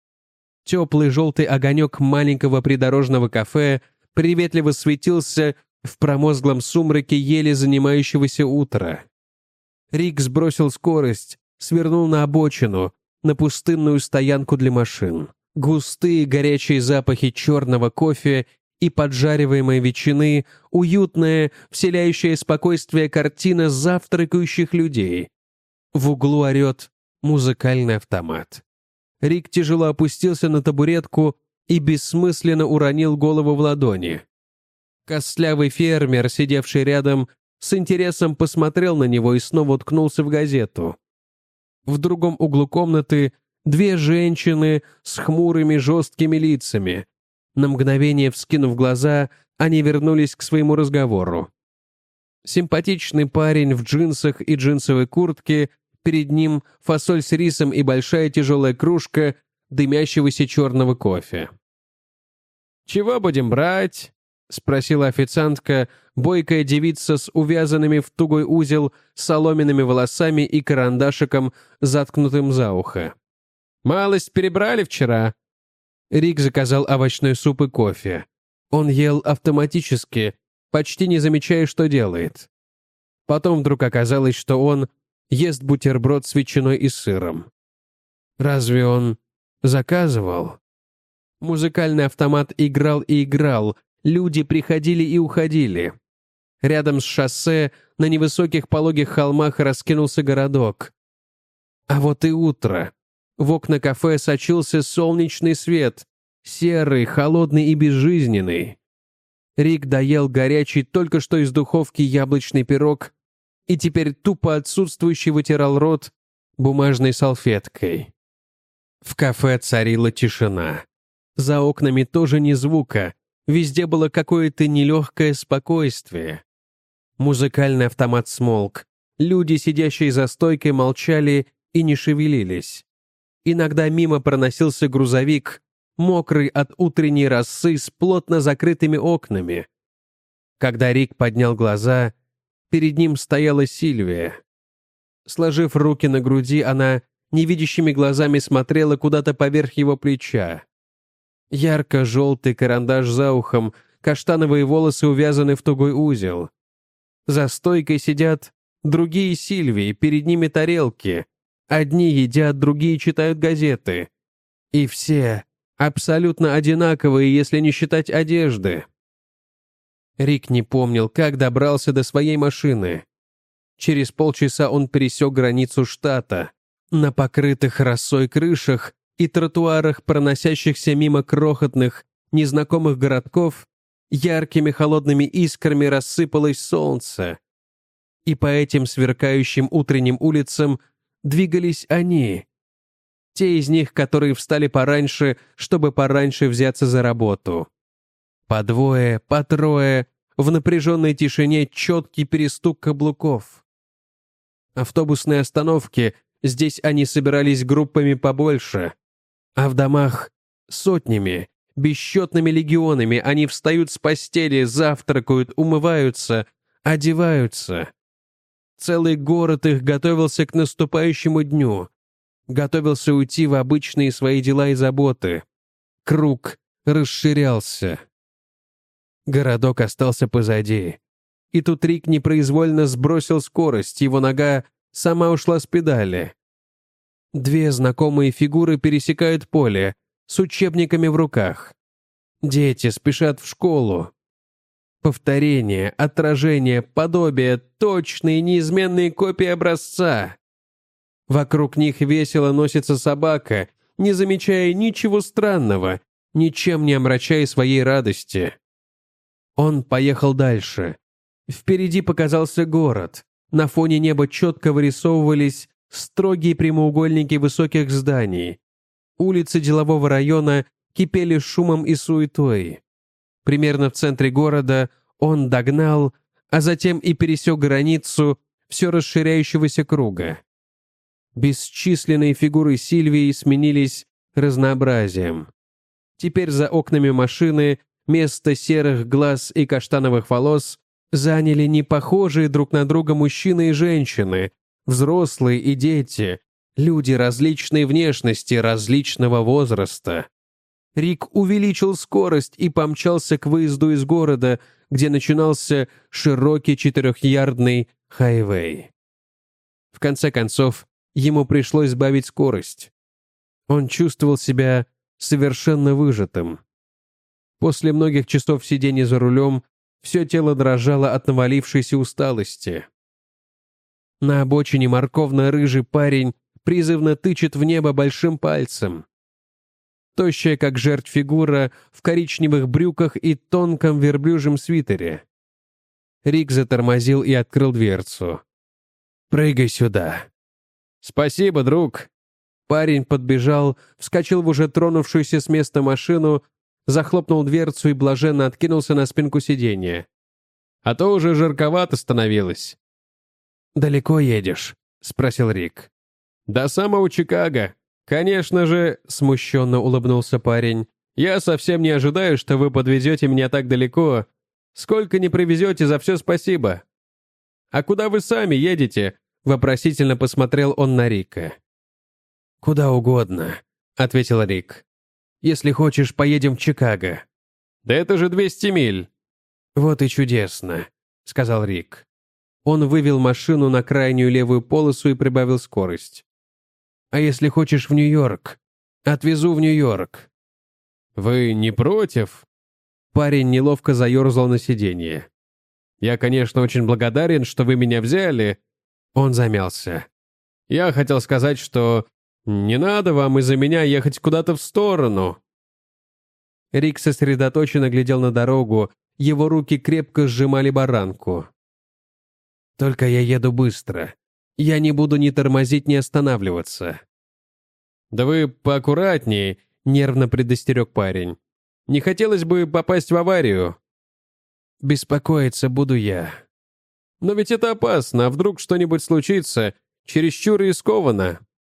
Теплый желтый огонек маленького придорожного кафе приветливо светился в промозглом сумраке еле занимающегося утра. Рик сбросил скорость, свернул на обочину, на пустынную стоянку для машин. Густые горячие запахи черного кофе и поджариваемой ветчины, уютная, вселяющая спокойствие картина завтракающих людей. В углу орет музыкальный автомат. Рик тяжело опустился на табуретку и бессмысленно уронил голову в ладони. Костлявый фермер, сидевший рядом, с интересом посмотрел на него и снова уткнулся в газету. В другом углу комнаты две женщины с хмурыми жесткими лицами. На мгновение вскинув глаза, они вернулись к своему разговору. Симпатичный парень в джинсах и джинсовой куртке, перед ним фасоль с рисом и большая тяжелая кружка дымящегося черного кофе. «Чего будем брать?» — спросила официантка, бойкая девица с увязанными в тугой узел соломенными волосами и карандашиком, заткнутым за ухо. «Малость перебрали вчера». Рик заказал овощной суп и кофе. Он ел автоматически, почти не замечая, что делает. Потом вдруг оказалось, что он ест бутерброд с ветчиной и сыром. Разве он заказывал? Музыкальный автомат играл и играл, люди приходили и уходили. Рядом с шоссе на невысоких пологих холмах раскинулся городок. А вот и утро. В окна кафе сочился солнечный свет, серый, холодный и безжизненный. Рик доел горячий только что из духовки яблочный пирог и теперь тупо отсутствующий вытирал рот бумажной салфеткой. В кафе царила тишина. За окнами тоже ни звука, везде было какое-то нелегкое спокойствие. Музыкальный автомат смолк, люди, сидящие за стойкой, молчали и не шевелились. Иногда мимо проносился грузовик, мокрый от утренней росы с плотно закрытыми окнами. Когда Рик поднял глаза, перед ним стояла Сильвия. Сложив руки на груди, она невидящими глазами смотрела куда-то поверх его плеча. Ярко-желтый карандаш за ухом, каштановые волосы увязаны в тугой узел. За стойкой сидят другие Сильвии, перед ними тарелки. Одни едят, другие читают газеты. И все абсолютно одинаковые, если не считать одежды. Рик не помнил, как добрался до своей машины. Через полчаса он пересек границу штата. На покрытых росой крышах и тротуарах, проносящихся мимо крохотных, незнакомых городков, яркими холодными искрами рассыпалось солнце. И по этим сверкающим утренним улицам двигались они. Те из них, которые встали пораньше, чтобы пораньше взяться за работу. По двое, по трое, в напряженной тишине четкий перестук каблуков. Автобусные остановки, здесь они собирались группами побольше, а в домах сотнями, бесчетными легионами они встают с постели, завтракают, умываются, одеваются. Целый город их готовился к наступающему дню, готовился уйти в обычные свои дела и заботы. Круг расширялся. Городок остался позади. И тут Рик непроизвольно сбросил скорость, его нога сама ушла с педали. Две знакомые фигуры пересекают поле, с учебниками в руках. Дети спешат в школу. Повторение, отражение, подобие, точные неизменные копии образца. Вокруг них весело носится собака, не замечая ничего странного, ничем не омрачая своей радости. Он поехал дальше. Впереди показался город. На фоне неба четко вырисовывались строгие прямоугольники высоких зданий. Улицы делового района кипели шумом и суетой. Примерно в центре города он догнал, а затем и пересек границу все расширяющегося круга. Бесчисленные фигуры Сильвии сменились разнообразием. Теперь за окнами машины место серых глаз и каштановых волос заняли не похожие друг на друга мужчины и женщины, взрослые и дети, люди различной внешности, различного возраста. Рик увеличил скорость и помчался к выезду из города, где начинался широкий 4-ярдный хайвей. В конце концов, ему пришлось сбавить скорость. Он чувствовал себя совершенно выжатым. После многих часов сидения за рулем все тело дрожало от навалившейся усталости. На обочине морковно-рыжий парень призывно тычет в небо большим пальцем. Тощая, как жерть фигура, в коричневых брюках и тонком верблюжьем свитере. Рик затормозил и открыл дверцу. «Прыгай сюда». «Спасибо, друг». Парень подбежал, вскочил в уже тронувшуюся с места машину, захлопнул дверцу и блаженно откинулся на спинку сиденья. «А то уже жарковато становилось». «Далеко едешь?» — спросил Рик. «До самого Чикаго. Конечно же», — смущенно улыбнулся парень. «Я совсем не ожидаю, что вы подвезете меня так далеко. Сколько не привезете, за все спасибо». «А куда вы сами едете?» — вопросительно посмотрел он на Рика. «Куда угодно», — ответил Рик. «Если хочешь, поедем в Чикаго». «Да это же 200 миль». «Вот и чудесно», — сказал Рик. Он вывел машину на крайнюю левую полосу и прибавил скорость. «А если хочешь в Нью-Йорк? Отвезу в Нью-Йорк». «Вы не против?» Парень неловко заерзал на сиденье. «Я, конечно, очень благодарен, что вы меня взяли». Он замялся. «Я хотел сказать, что не надо вам из-за меня ехать куда-то в сторону». Рик сосредоточенно глядел на дорогу, его руки крепко сжимали баранку. «Только я еду быстро. Я не буду ни тормозить, ни останавливаться». «Да вы поаккуратнее», — нервно предостерег парень. «Не хотелось бы попасть в аварию». «Беспокоиться буду я». «Но ведь это опасно, а вдруг что-нибудь случится? Чересчур рискованно».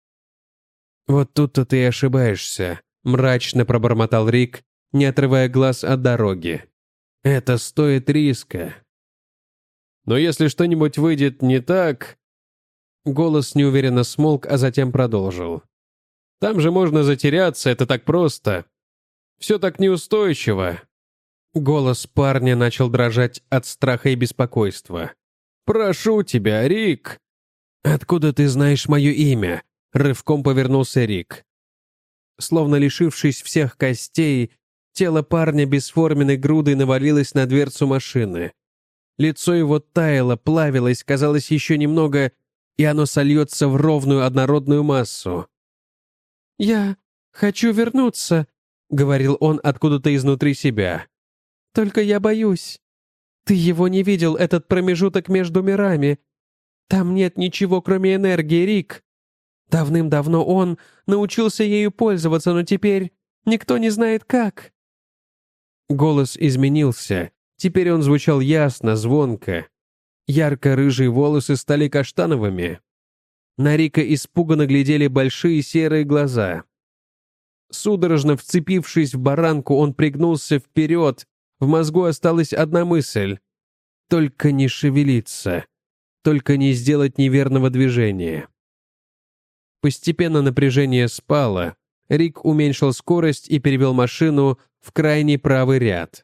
«Вот тут-то ты и ошибаешься», — мрачно пробормотал Рик, не отрывая глаз от дороги. «Это стоит риска». «Но если что-нибудь выйдет не так...» Голос неуверенно смолк, а затем продолжил. «Там же можно затеряться, это так просто. Все так неустойчиво». Голос парня начал дрожать от страха и беспокойства. «Прошу тебя, Рик!» «Откуда ты знаешь мое имя?» — рывком повернулся Рик. Словно лишившись всех костей, тело парня бесформенной грудой навалилось на дверцу машины. Лицо его таяло, плавилось, казалось, еще немного, и оно сольется в ровную однородную массу. «Я хочу вернуться», — говорил он откуда-то изнутри себя. «Только я боюсь. Ты его не видел, этот промежуток между мирами. Там нет ничего, кроме энергии, Рик. Давным-давно он научился ею пользоваться, но теперь никто не знает как». Голос изменился. Теперь он звучал ясно, звонко. Ярко-рыжие волосы стали каштановыми. На Рика испуганно глядели большие серые глаза. Судорожно вцепившись в баранку, он пригнулся вперед. В мозгу осталась одна мысль. Только не шевелиться. Только не сделать неверного движения. Постепенно напряжение спало. Рик уменьшил скорость и перевел машину в крайний правый ряд.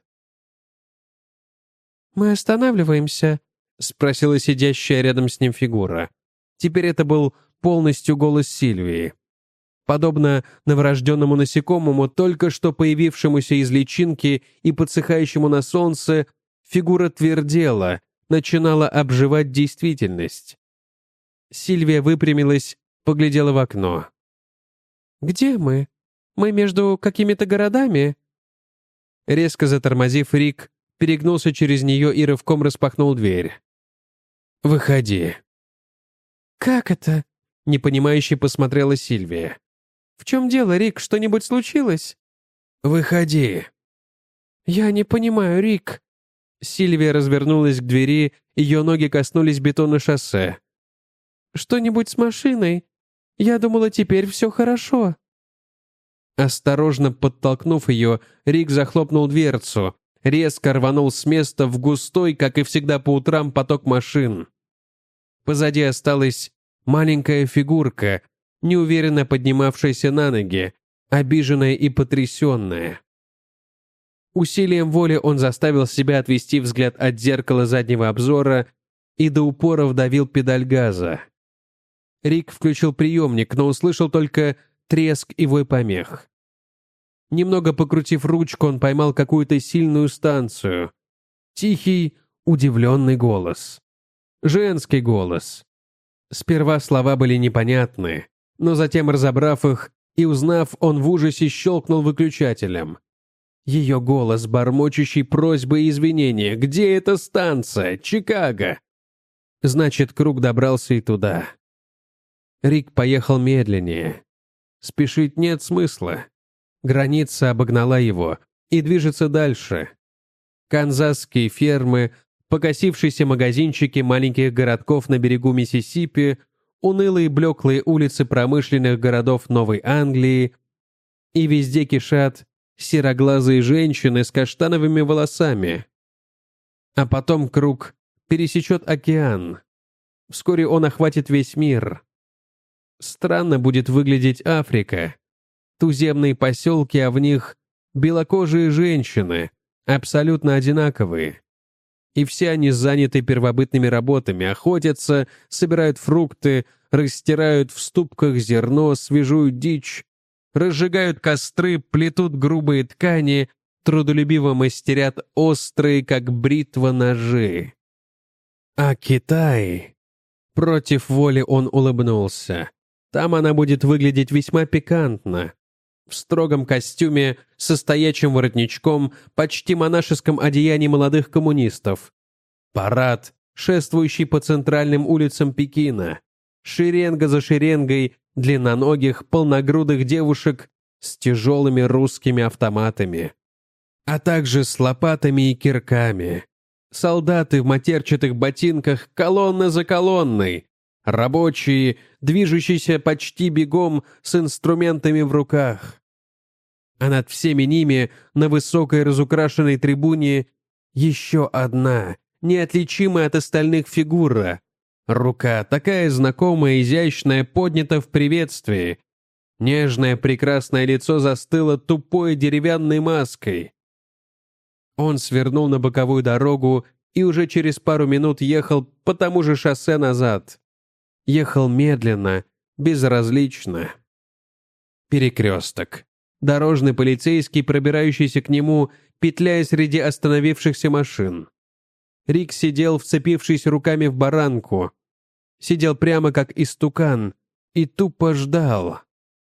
«Мы останавливаемся?» — спросила сидящая рядом с ним фигура. Теперь это был полностью голос Сильвии. Подобно новорожденному насекомому, только что появившемуся из личинки и подсыхающему на солнце, фигура твердела, начинала обживать действительность. Сильвия выпрямилась, поглядела в окно. «Где мы? Мы между какими-то городами?» Резко затормозив, Рик перегнулся через нее и рывком распахнул дверь. «Выходи». «Как это?» — непонимающе посмотрела Сильвия. «В чем дело, Рик? Что-нибудь случилось?» «Выходи». «Я не понимаю, Рик». Сильвия развернулась к двери, ее ноги коснулись бетона шоссе. «Что-нибудь с машиной? Я думала, теперь все хорошо». Осторожно подтолкнув ее, Рик захлопнул дверцу, резко рванул с места в густой, как и всегда по утрам, поток машин. Позади осталась маленькая фигурка, неуверенно поднимавшаяся на ноги, обиженная и потрясенная. Усилием воли он заставил себя отвести взгляд от зеркала заднего обзора и до упора вдавил педаль газа. Рик включил приемник, но услышал только треск и вой помех. Немного покрутив ручку, он поймал какую-то сильную станцию. Тихий, удивленный голос. Женский голос. Сперва слова были непонятны, но затем, разобрав их и узнав, он в ужасе щелкнул выключателем. Ее голос, бормочущий просьбы и извинения. «Где эта станция? Чикаго!» Значит, Круг добрался и туда. Рик поехал медленнее. Спешить нет смысла. Граница обогнала его и движется дальше. Канзасские фермы, покосившиеся магазинчики маленьких городков на берегу Миссисипи, унылые блеклые улицы промышленных городов Новой Англии, и везде кишат сероглазые женщины с каштановыми волосами. А потом Круг пересечет океан. Вскоре он охватит весь мир. Странно будет выглядеть Африка. Туземные поселки, а в них белокожие женщины, абсолютно одинаковые. И все они заняты первобытными работами, охотятся, собирают фрукты, растирают в ступках зерно, свежую дичь, разжигают костры, плетут грубые ткани, трудолюбиво мастерят острые, как бритва, ножи. А Китай... Против воли он улыбнулся. Там она будет выглядеть весьма пикантно. В строгом костюме, со стоячим воротничком, почти монашеском одеянии молодых коммунистов. Парад, шествующий по центральным улицам Пекина. Шеренга за шеренгой длинноногих, полногрудых девушек с тяжелыми русскими автоматами. А также с лопатами и кирками. Солдаты в матерчатых ботинках, колонна за колонной. Рабочие, движущиеся почти бегом с инструментами в руках. А над всеми ними, на высокой разукрашенной трибуне, еще одна, неотличимая от остальных фигура. Рука, такая знакомая, изящная, поднята в приветствии. Нежное, прекрасное лицо застыло тупой деревянной маской. Он свернул на боковую дорогу и уже через пару минут ехал по тому же шоссе назад. Ехал медленно, безразлично. Перекресток. Дорожный полицейский, пробирающийся к нему, петляя среди остановившихся машин. Рик сидел, вцепившись руками в баранку. Сидел прямо как истукан и тупо ждал.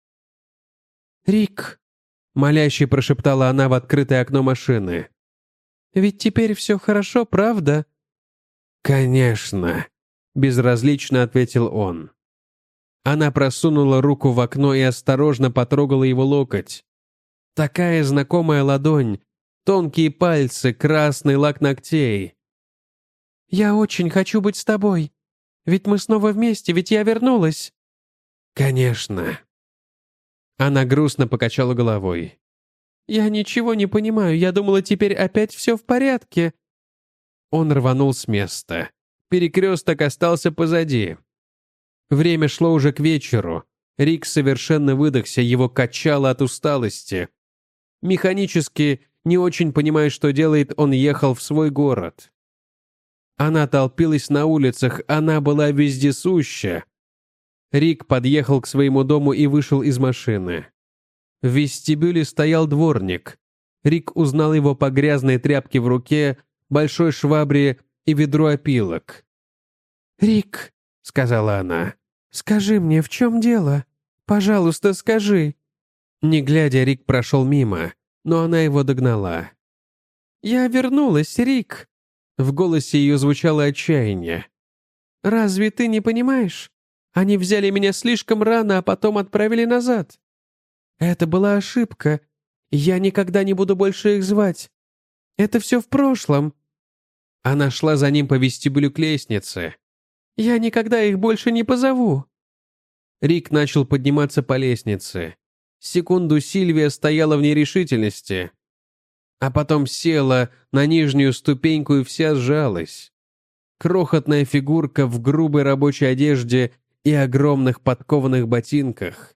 «Рик», — моляще прошептала она в открытое окно машины. «Ведь теперь все хорошо, правда?» «Конечно», — безразлично ответил он. Она просунула руку в окно и осторожно потрогала его локоть. Такая знакомая ладонь, тонкие пальцы, красный лак ногтей. «Я очень хочу быть с тобой. Ведь мы снова вместе, ведь я вернулась». «Конечно». Она грустно покачала головой. «Я ничего не понимаю. Я думала, теперь опять все в порядке». Он рванул с места. Перекресток остался позади. Время шло уже к вечеру. Рик совершенно выдохся, его качало от усталости. Механически, не очень понимая, что делает, он ехал в свой город. Она толпилась на улицах, она была вездесуща. Рик подъехал к своему дому и вышел из машины. В вестибюле стоял дворник. Рик узнал его по грязной тряпке в руке, большой швабре и ведру опилок. «Рик», — сказала она, — «скажи мне, в чем дело? Пожалуйста, скажи». Не глядя, Рик прошел мимо, но она его догнала. «Я вернулась, Рик». В голосе ее звучало отчаяние. «Разве ты не понимаешь? Они взяли меня слишком рано, а потом отправили назад. Это была ошибка. Я никогда не буду больше их звать. Это все в прошлом». Она шла за ним по вестибюлю к лестнице. «Я никогда их больше не позову». Рик начал подниматься по лестнице. Секунду Сильвия стояла в нерешительности, а потом села на нижнюю ступеньку и вся сжалась. Крохотная фигурка в грубой рабочей одежде и огромных подкованных ботинках.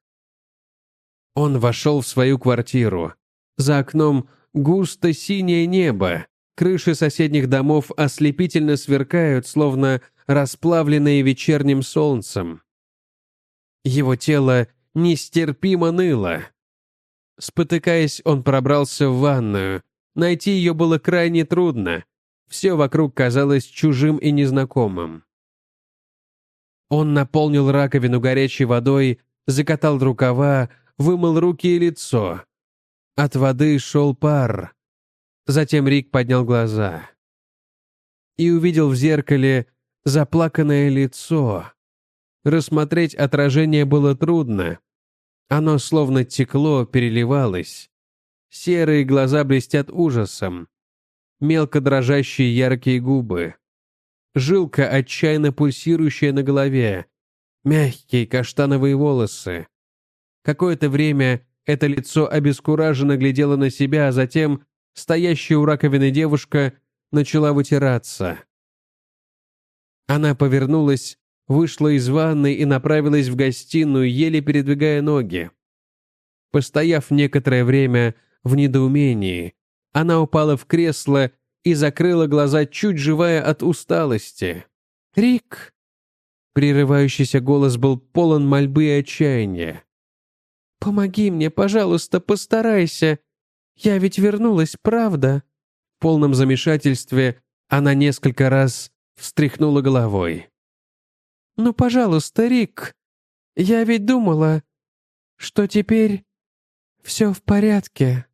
Он вошел в свою квартиру. За окном густо синее небо. Крыши соседних домов ослепительно сверкают, словно расплавленные вечерним солнцем. Его тело нестерпимо ныло. Спотыкаясь, он пробрался в ванную. Найти ее было крайне трудно. Все вокруг казалось чужим и незнакомым. Он наполнил раковину горячей водой, закатал рукава, вымыл руки и лицо. От воды шел пар. Затем Рик поднял глаза и увидел в зеркале заплаканное лицо. Рассмотреть отражение было трудно. Оно словно текло, переливалось. Серые глаза блестят ужасом. Мелко дрожащие яркие губы. Жилка, отчаянно пульсирующая на голове. Мягкие каштановые волосы. Какое-то время это лицо обескураженно глядело на себя, а затем стоящая у раковины девушка начала вытираться. Она повернулась, вышла из ванной и направилась в гостиную, еле передвигая ноги. Постояв некоторое время в недоумении, она упала в кресло и закрыла глаза, чуть живая от усталости. «Рик!» Прерывающийся голос был полон мольбы и отчаяния. «Помоги мне, пожалуйста, постарайся. Я ведь вернулась, правда?» В полном замешательстве она несколько раз встряхнула головой. «Ну, пожалуйста, Рик. Я ведь думала, что теперь все в порядке».